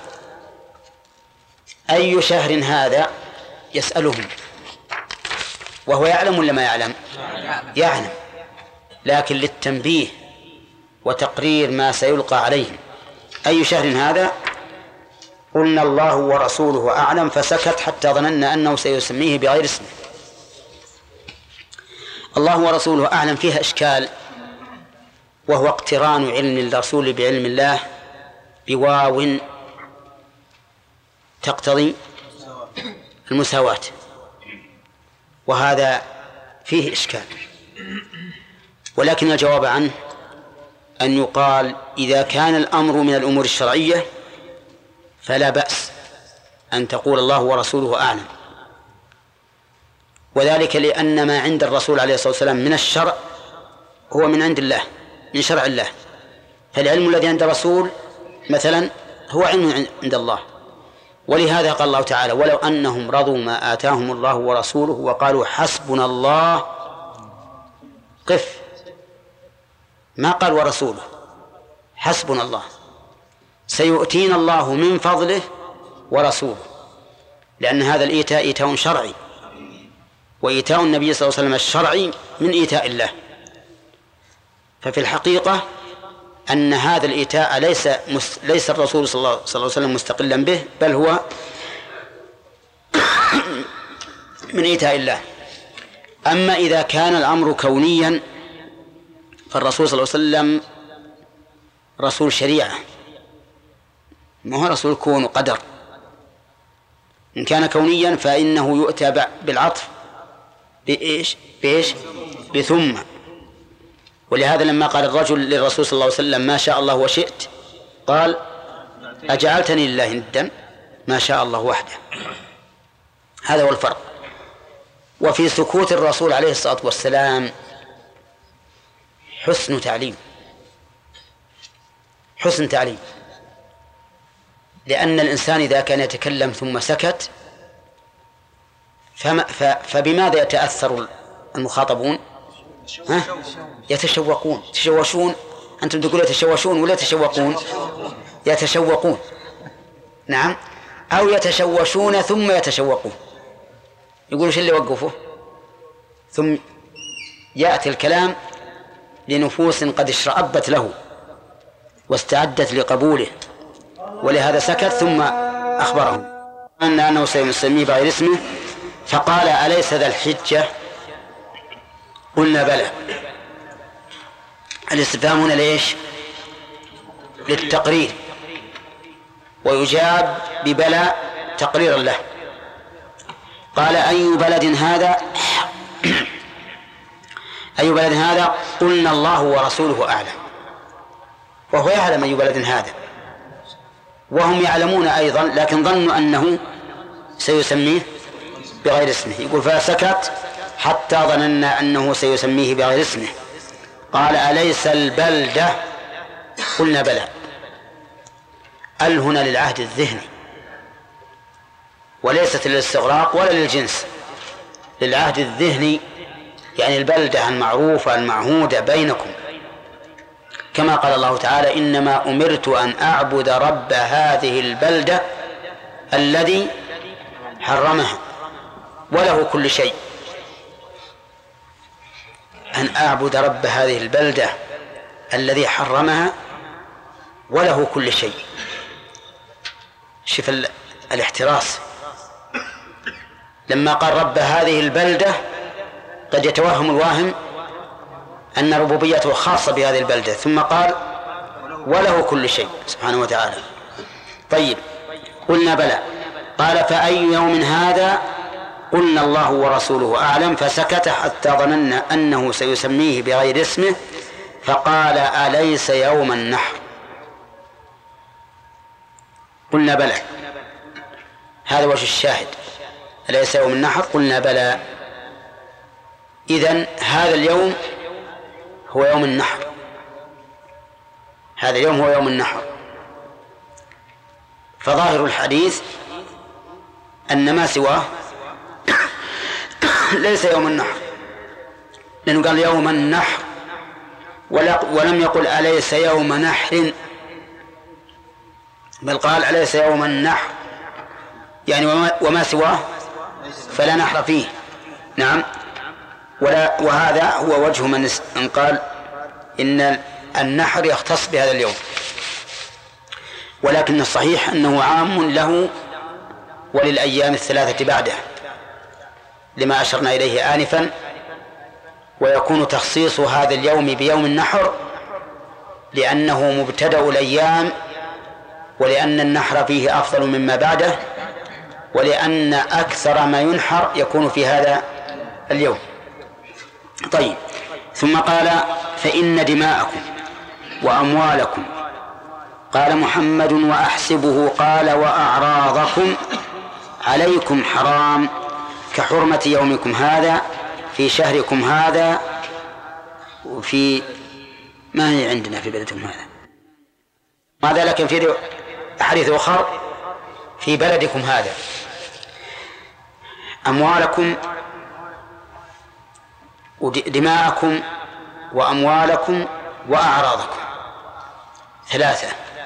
أي شهر هذا؟ يسألهم وهو يعلم ولا ما يعلم؟ يعلم، لكن للتنبيه وتقرير ما سيلقى عليهم. أي شهر هذا؟ قلنا الله ورسوله أعلم، فسكت حتى ظننا أنه سيسميه بغير اسمه. الله ورسوله أعلم فيها إشكال، وهو اقتران علم الرسول بعلم الله بواو تقتضي المساواة، وهذا فيه إشكال. ولكن الجواب عنه أن يقال إذا كان الأمر من الأمور الشرعية فلا بأس أن تقول الله ورسوله أعلم، وذلك لأن ما عند الرسول عليه الصلاة والسلام من الشرع هو من عند الله، من شرع الله. فالعلم الذي عند الرسول مثلا هو علم عند الله، ولهذا قال الله تعالى: ولو أنهم رضوا ما آتاهم الله ورسوله وقالوا حسبنا الله. قف، ما قال ورسوله، حسبنا الله، سيؤتينا الله من فضله ورسوله، لأن هذا الإيتاء إيتاء شرعي، وإيتاء النبي صلى الله عليه وسلم الشرعي من إيتاء الله. ففي الحقيقة أن هذا الإيتاء ليس ليس الرسول صلى الله عليه وسلم مستقلا به، بل هو من إيتاء الله. أما إذا كان الأمر كونيا فالرسول صلى الله عليه وسلم رسول شريعة، ما هو رسول كون وقدر. إن كان كونيا فإنه يؤتى بالعطف بإيش بإيش بثم. ولهذا لما قال الرجل للرسول صلى الله عليه وسلم ما شاء الله وشئت، قال أجعلتني لله ندا؟ ما شاء الله وحده. هذا هو الفرق. وفي سكوت الرسول عليه الصلاة والسلام حسن تعليم، حسن تعليم، لأن الإنسان إذا كان يتكلم ثم سكت فما فبماذا يتأثر المخاطبون؟ ها؟ يتشوقون، يتشوشون. أنتم تقولون يتشوشون ولا يتشوقون؟ يتشوقون، نعم، أو يتشوشون ثم يتشوقون، يقول وش اللي وقفه؟ ثم يأتي الكلام لنفوس قد اشرأبت له واستعدت لقبوله، ولهذا سكت ثم أخبرهم أن أنه سيسميه بغير اسمه، فقال أليس ذا الحجة؟ قلنا بلى. الاستفهام هنا ليش؟ للتقرير، ويجاب ببلى تقريرا له. قال أي بلد هذا؟ أي بلد هذا؟ قلنا الله ورسوله أعلم. وهو يعلم أي بلد هذا، وهم يعلمون أيضا، لكن ظنوا أنه سيسميه بغير اسمه. يقول فسكت حتى ظننا أنه سيسميه بغير اسمه. قال أليس البلدة؟ قلنا بلى. ال هنا للعهد الذهني وليست للاستغراق ولا للجنس، للعهد الذهني، يعني البلدة المعروفة المعهودة بينكم، كما قال الله تعالى إنما أمرت أن أعبد رب هذه البلدة الذي حرمها وله كل شيء. أن أعبد رب هذه البلدة الذي حرمها وله كل شيء. شوف الاحتراس، لما قال رب هذه البلدة قد يتوهم الواهم أن ربوبيته خاصة بهذه البلدة، ثم قال وله كل شيء سبحانه وتعالى. طيب قلنا بلى. قال فأي يوم هذا؟ قلنا الله ورسوله أعلم. فسكت حتى ظننا أنه سيسميه بغير اسمه، فقال أليس يوم النحر؟ قلنا بلى. هذا وجه الشاهد، أليس يوم النحر؟ قلنا بلى. إذن هذا اليوم هو يوم النحر، هذا اليوم هو يوم النحر. فظاهر الحديث أن ما سواه ليس يوم النحر، لأنه قال يوم النحر ولم يقل أليس يوم نحر، بل قال أليس يوم النحر، يعني وما سواه فلا نحر فيه. نعم. ولا وهذا هو وجه من ان قال ان النحر يختص بهذا اليوم، ولكن الصحيح انه عام له وللايام الثلاثه بعده، لما اشرنا اليه انفا. ويكون تخصيص هذا اليوم بيوم النحر لانه مبتدأ الايام، ولان النحر فيه افضل مما بعده، ولان اكثر ما ينحر يكون في هذا اليوم. طيب ثم قال فإن دماءكم وأموالكم، قال محمد وأحسبه قال وأعراضكم عليكم حرام كحرمة يومكم هذا في شهركم هذا وفي ما هي عندنا في بلدكم هذا ماذا، لكن في أحاديث أخرى في بلدكم هذا. أموالكم ودماءكم وأموالكم وأعراضكم ثلاثة.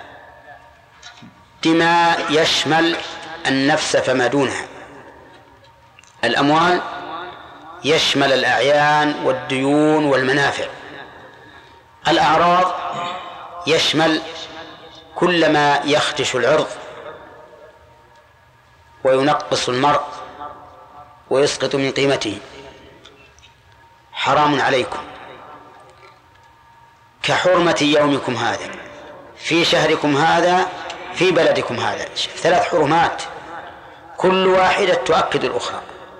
دماء يشمل النفس فما دونها، الأموال يشمل الأعيان والديون والمنافع، الأعراض يشمل كل ما يخدش العرض وينقص المرء ويسقط من قيمته. حرام عليكم كحرمة يومكم هذا في شهركم هذا في بلدكم هذا. ثلاث حرمات كل واحدة تؤكد الأخرى،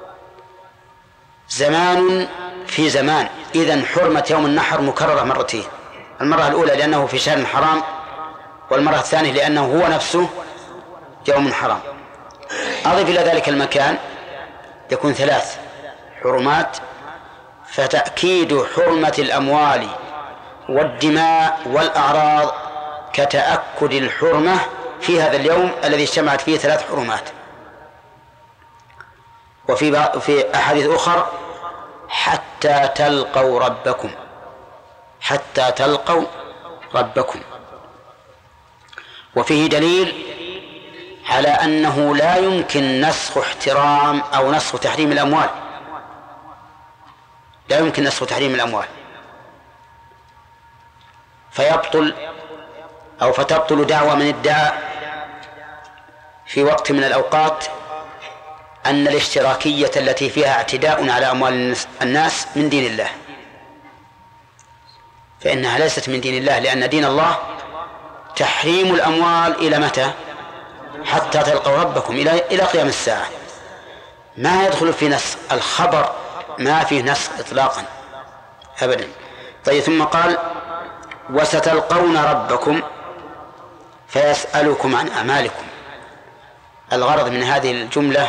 زمان في زمان. إذن حرمة يوم النحر مكررة مرتين، المرة الأولى لأنه في شهر حرام، والمرة الثانية لأنه هو نفسه يوم حرام. أضف إلى ذلك المكان يكون ثلاث حرمات، فتأكيد حرمة الأموال والدماء والأعراض كتأكد الحرمة في هذا اليوم الذي اجتمعت فيه ثلاث حرمات. وفي في أحاديث أخرى حتى تلقوا ربكم، حتى تلقوا ربكم. وفيه دليل على أنه لا يمكن نسخ احترام أو نسخ تحريم الأموال، لا يمكن نسخ تحريم الأموال، فيبطل أو فتبطل دعوى من ادعى في وقت من الأوقات أن الاشتراكية التي فيها اعتداء على أموال الناس من دين الله، فإنها ليست من دين الله، لأن دين الله تحريم الأموال إلى متى؟ حتى تلقوا ربكم، إلى إلى قيام الساعة. ما يدخل في نسخ الخبر، ما فيه نسخ إطلاقا أبدا. طيب، ثم قال وستلقون ربكم فيسألكم عن أعمالكم. الغرض من هذه الجملة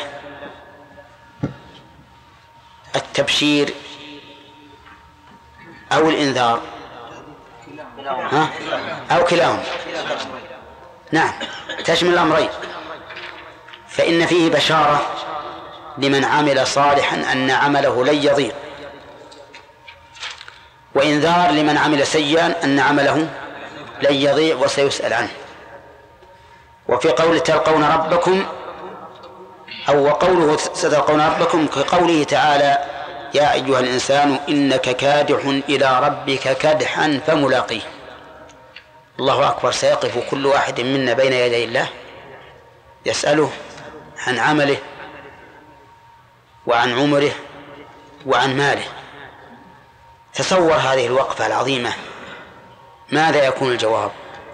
التبشير أو الإنذار، ها؟ أو كلاهما. نعم، تشمل الأمرين، فإن فيه بشارة لمن عمل صالحا أن عمله لن يضيع، وإنذار لمن عمل سيئا أن عمله لن يضيع وسيسأل عنه. وفي قول تلقون ربكم أو وقوله ستلقون ربكم كقوله تعالى يا أيها الإنسان إنك كادح إلى ربك كدحا فملاقيه. الله أكبر، سيقف كل واحد منا بين يدي الله يسأله عن عمله وعن عمره وعن ماله. تصور هذه الوقفة العظيمة، ماذا يكون الجواب؟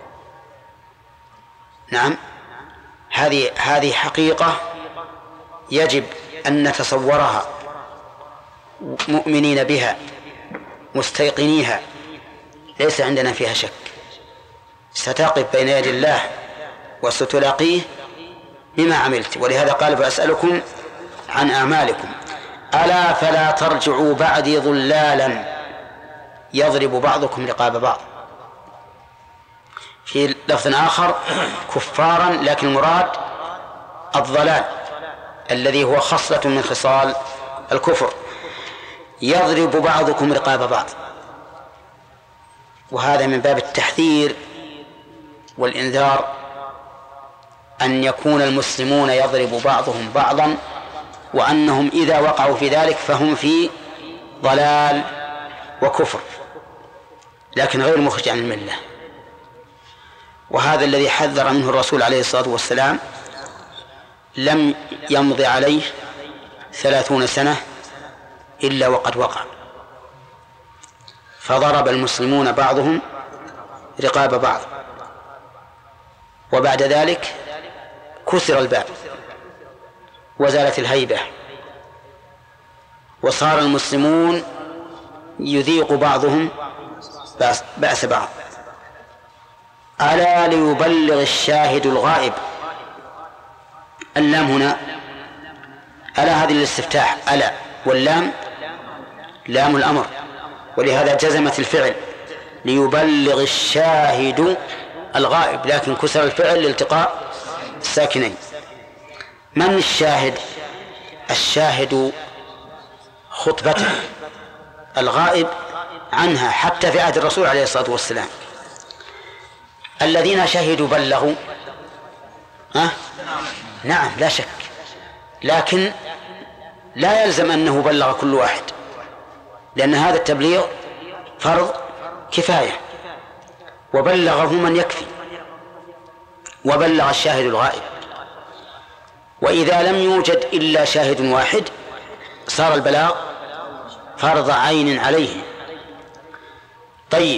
نعم، هذه هذه حقيقة يجب أن نتصورها مؤمنين بها مستيقنيها، ليس عندنا فيها شك. ستقف بين يدي الله وستلاقيه بما عملت، ولهذا قال فأسألكم عن أعمالكم. ألا فلا ترجعوا بعدي ضلالا يضرب بعضكم رقاب بعض. في لفظ آخر كفارا، لكن المراد الضلال الذي هو خصلة من خصال الكفر. يضرب بعضكم رقاب بعض، وهذا من باب التحذير والإنذار، أن يكون المسلمون يضرب بعضهم بعضا، وأنهم إذا وقعوا في ذلك فهم في ضلال وكفر، لكن غير مخرج عن الملة. وهذا الذي حذر منه الرسول عليه الصلاة والسلام. لم يمض عليه ثلاثون سنة إلا وقد وقع، فضرب المسلمون بعضهم رقاب بعض، وبعد ذلك كسر الباب وزالت الهيبة، وصار المسلمون يذيق بعضهم بأس بعض. ألا ليبلغ الشاهد الغائب. اللام هنا ألا هذه الاستفتاح، ألا، واللام لام الأمر، ولهذا جزمت الفعل ليبلغ الشاهد الغائب، لكن كسر الفعل لالتقاء الساكنين. من الشاهد؟ الشاهد خطبته، الغائب عنها، حتى في عهد الرسول عليه الصلاة والسلام. الذين شهدوا بلغوا، ها؟ نعم لا شك، لكن لا يلزم أنه بلغ كل واحد، لأن هذا التبليغ فرض كفاية، وبلغه من يكفي، وبلغ الشاهد الغائب. وإذا لم يوجد إلا شاهد واحد صار البلاغ فرض عين عليه. طيب،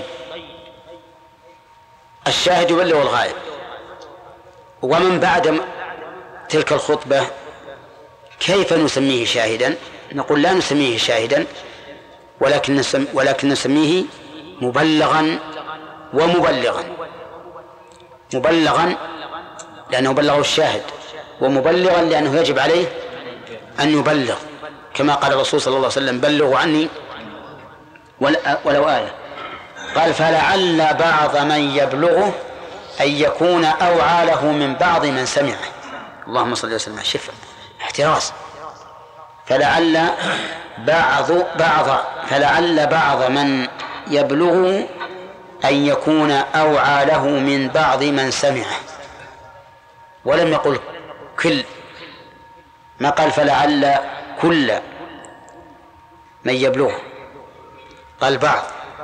الشاهد يبلغ الغائب، ومن بعد تلك الخطبة كيف نسميه شاهدا؟ نقول لا نسميه شاهدا، ولكن نسم ولكن نسميه مبلغا ومبلغا. مبلغا لأنه بلغه الشاهد، ومبلغا لأنه يجب عليه أن يبلغ، كما قال الرسول صلى الله عليه وسلم بلغوا عني ولو آية. قال فلعل بعض من يبلغه أن يكون أوعى له من بعض من سمعه. اللهم صل وسلم على الشفاء، احتراز. فلعل بعض بعض فلعل بعض من يبلغه أن يكون أوعى له من بعض من سمعه، ولم يقل كل، ما قال فلعل كل من يبلغه، قال بعض،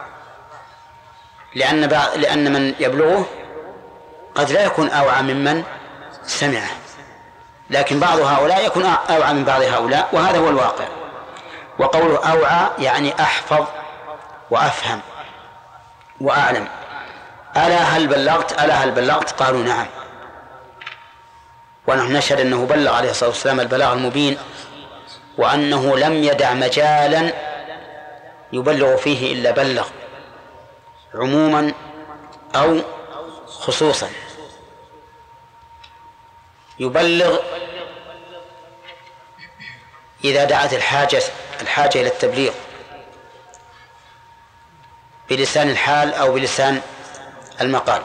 لأن بعض لأن من يبلغه قد لا يكون أوعى ممن سمعه، لكن بعض هؤلاء يكون أوعى من بعض هؤلاء، وهذا هو الواقع. وقوله أوعى يعني أحفظ وأفهم وأعلم. ألا هل بلغت ألا هل بلغت قالوا نعم، ونحن نشهد أنه بلغ عليه الصلاة والسلام البلاغ المبين، وأنه لم يدع مجالا يبلغ فيه إلا بلغ، عموما أو خصوصا. يبلغ إذا دعت الحاجة الحاجة إلى التبليغ بلسان الحال أو بلسان المقال.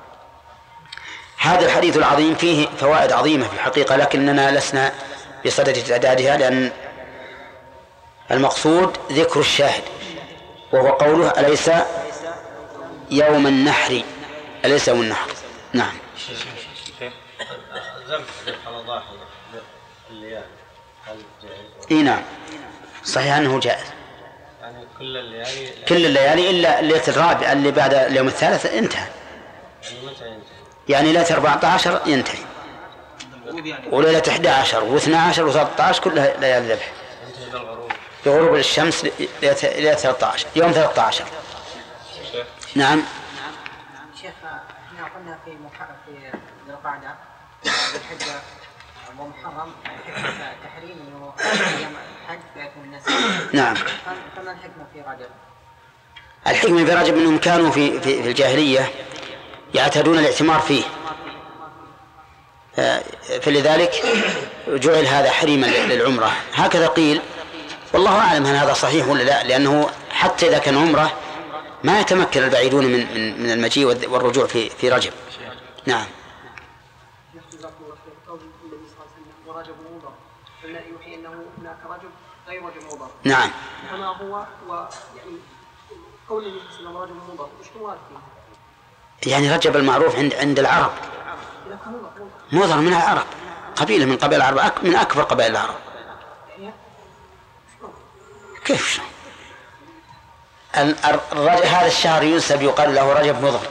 هذا الحديث العظيم فيه فوائد عظيمة في الحقيقة، لكننا لسنا بصدد تعدادها، لأن المقصود ذكر الشاهد، وهو قوله أليس يوم النحر، أليس يوم النحر. نعم. إيه نعم، صحيح أنه جائز. يعني كل الليالي كل الليالي إلا الليلة الرابعة اللي بعد اليوم الثالث انتهى. يعني متى ينتهي؟ يعني ليلة أربعة عشر ينتهي، وليلة إحدى عشر واثنى عشر وثلاثة عشر كلها ليالي ذبح. ينتهي بالغروب. بغروب الشمس ليلة ثلاثة عشر يوم ثلاثة عشر. نعم. شيخ احنا قلنا في مح... في ذي القعدة الحجة ومحرم تحريم انه ايام الحج يكون الناس. نعم. فما الحكمة في رجب؟ الحكمة في رجب انهم كانوا في في, في الجاهلية يعتادون الاعتمار فيه، فلذلك جعل هذا حريما للعمرة، هكذا قيل، والله أعلم هل هذا صحيح ولا لا، لأنه حتى إذا كان عمرة ما يتمكن البعيدون من من من المجيء والرجوع في في رجب. نعم. ورجب مضر، فلا يوحي انه هناك رجب غير رجب مضر. نعم. فما هو ويعني قول النبي صلى الله عليه وسلم رجب مضر وش مراد فيه؟ يعني رجب المعروف عند عند العرب، مضر من العرب، قبيلة من قبائل العرب، من أكبر قبائل العرب. كيف هذا الشهر ينسب يقال له رجب مضر؟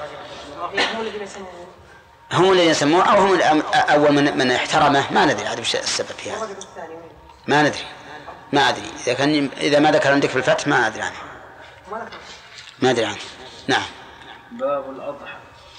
هم الذين يسموه أو هم أول من من احترمه، ما ندري عاد وش السبب في هذا، ما ندري ما أدري إذا كان إذا ما ذكر عندك في الفتح ما أدري عنه، ما أدري عنه. نعم. باب الأضحى.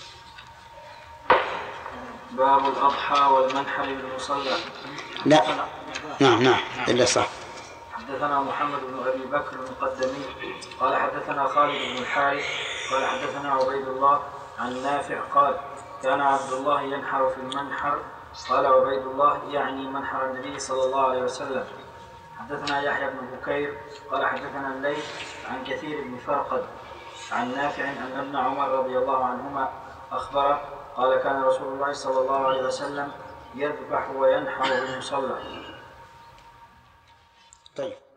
باب الأضحى والمنحر بالمصلى. لا. نعم نعم إلا صح. حدثنا محمد بن أبي بكر المقدمي قال حدثنا خالد بن الحارث قال حدثنا عبيد الله عن نافع قال كان عبد الله ينحر في المنحر. قال عبيد الله يعني منحر النبي صلى الله عليه وسلم. حدثنا يحيى بن بكير قال حدثنا الليث عن كثير بن فرقد عن نافع أن ابن عمر رضي الله عنهما أخبره قال كان رسول الله صلى الله عليه وسلم يذبح وينحر بالمصلى. طيب.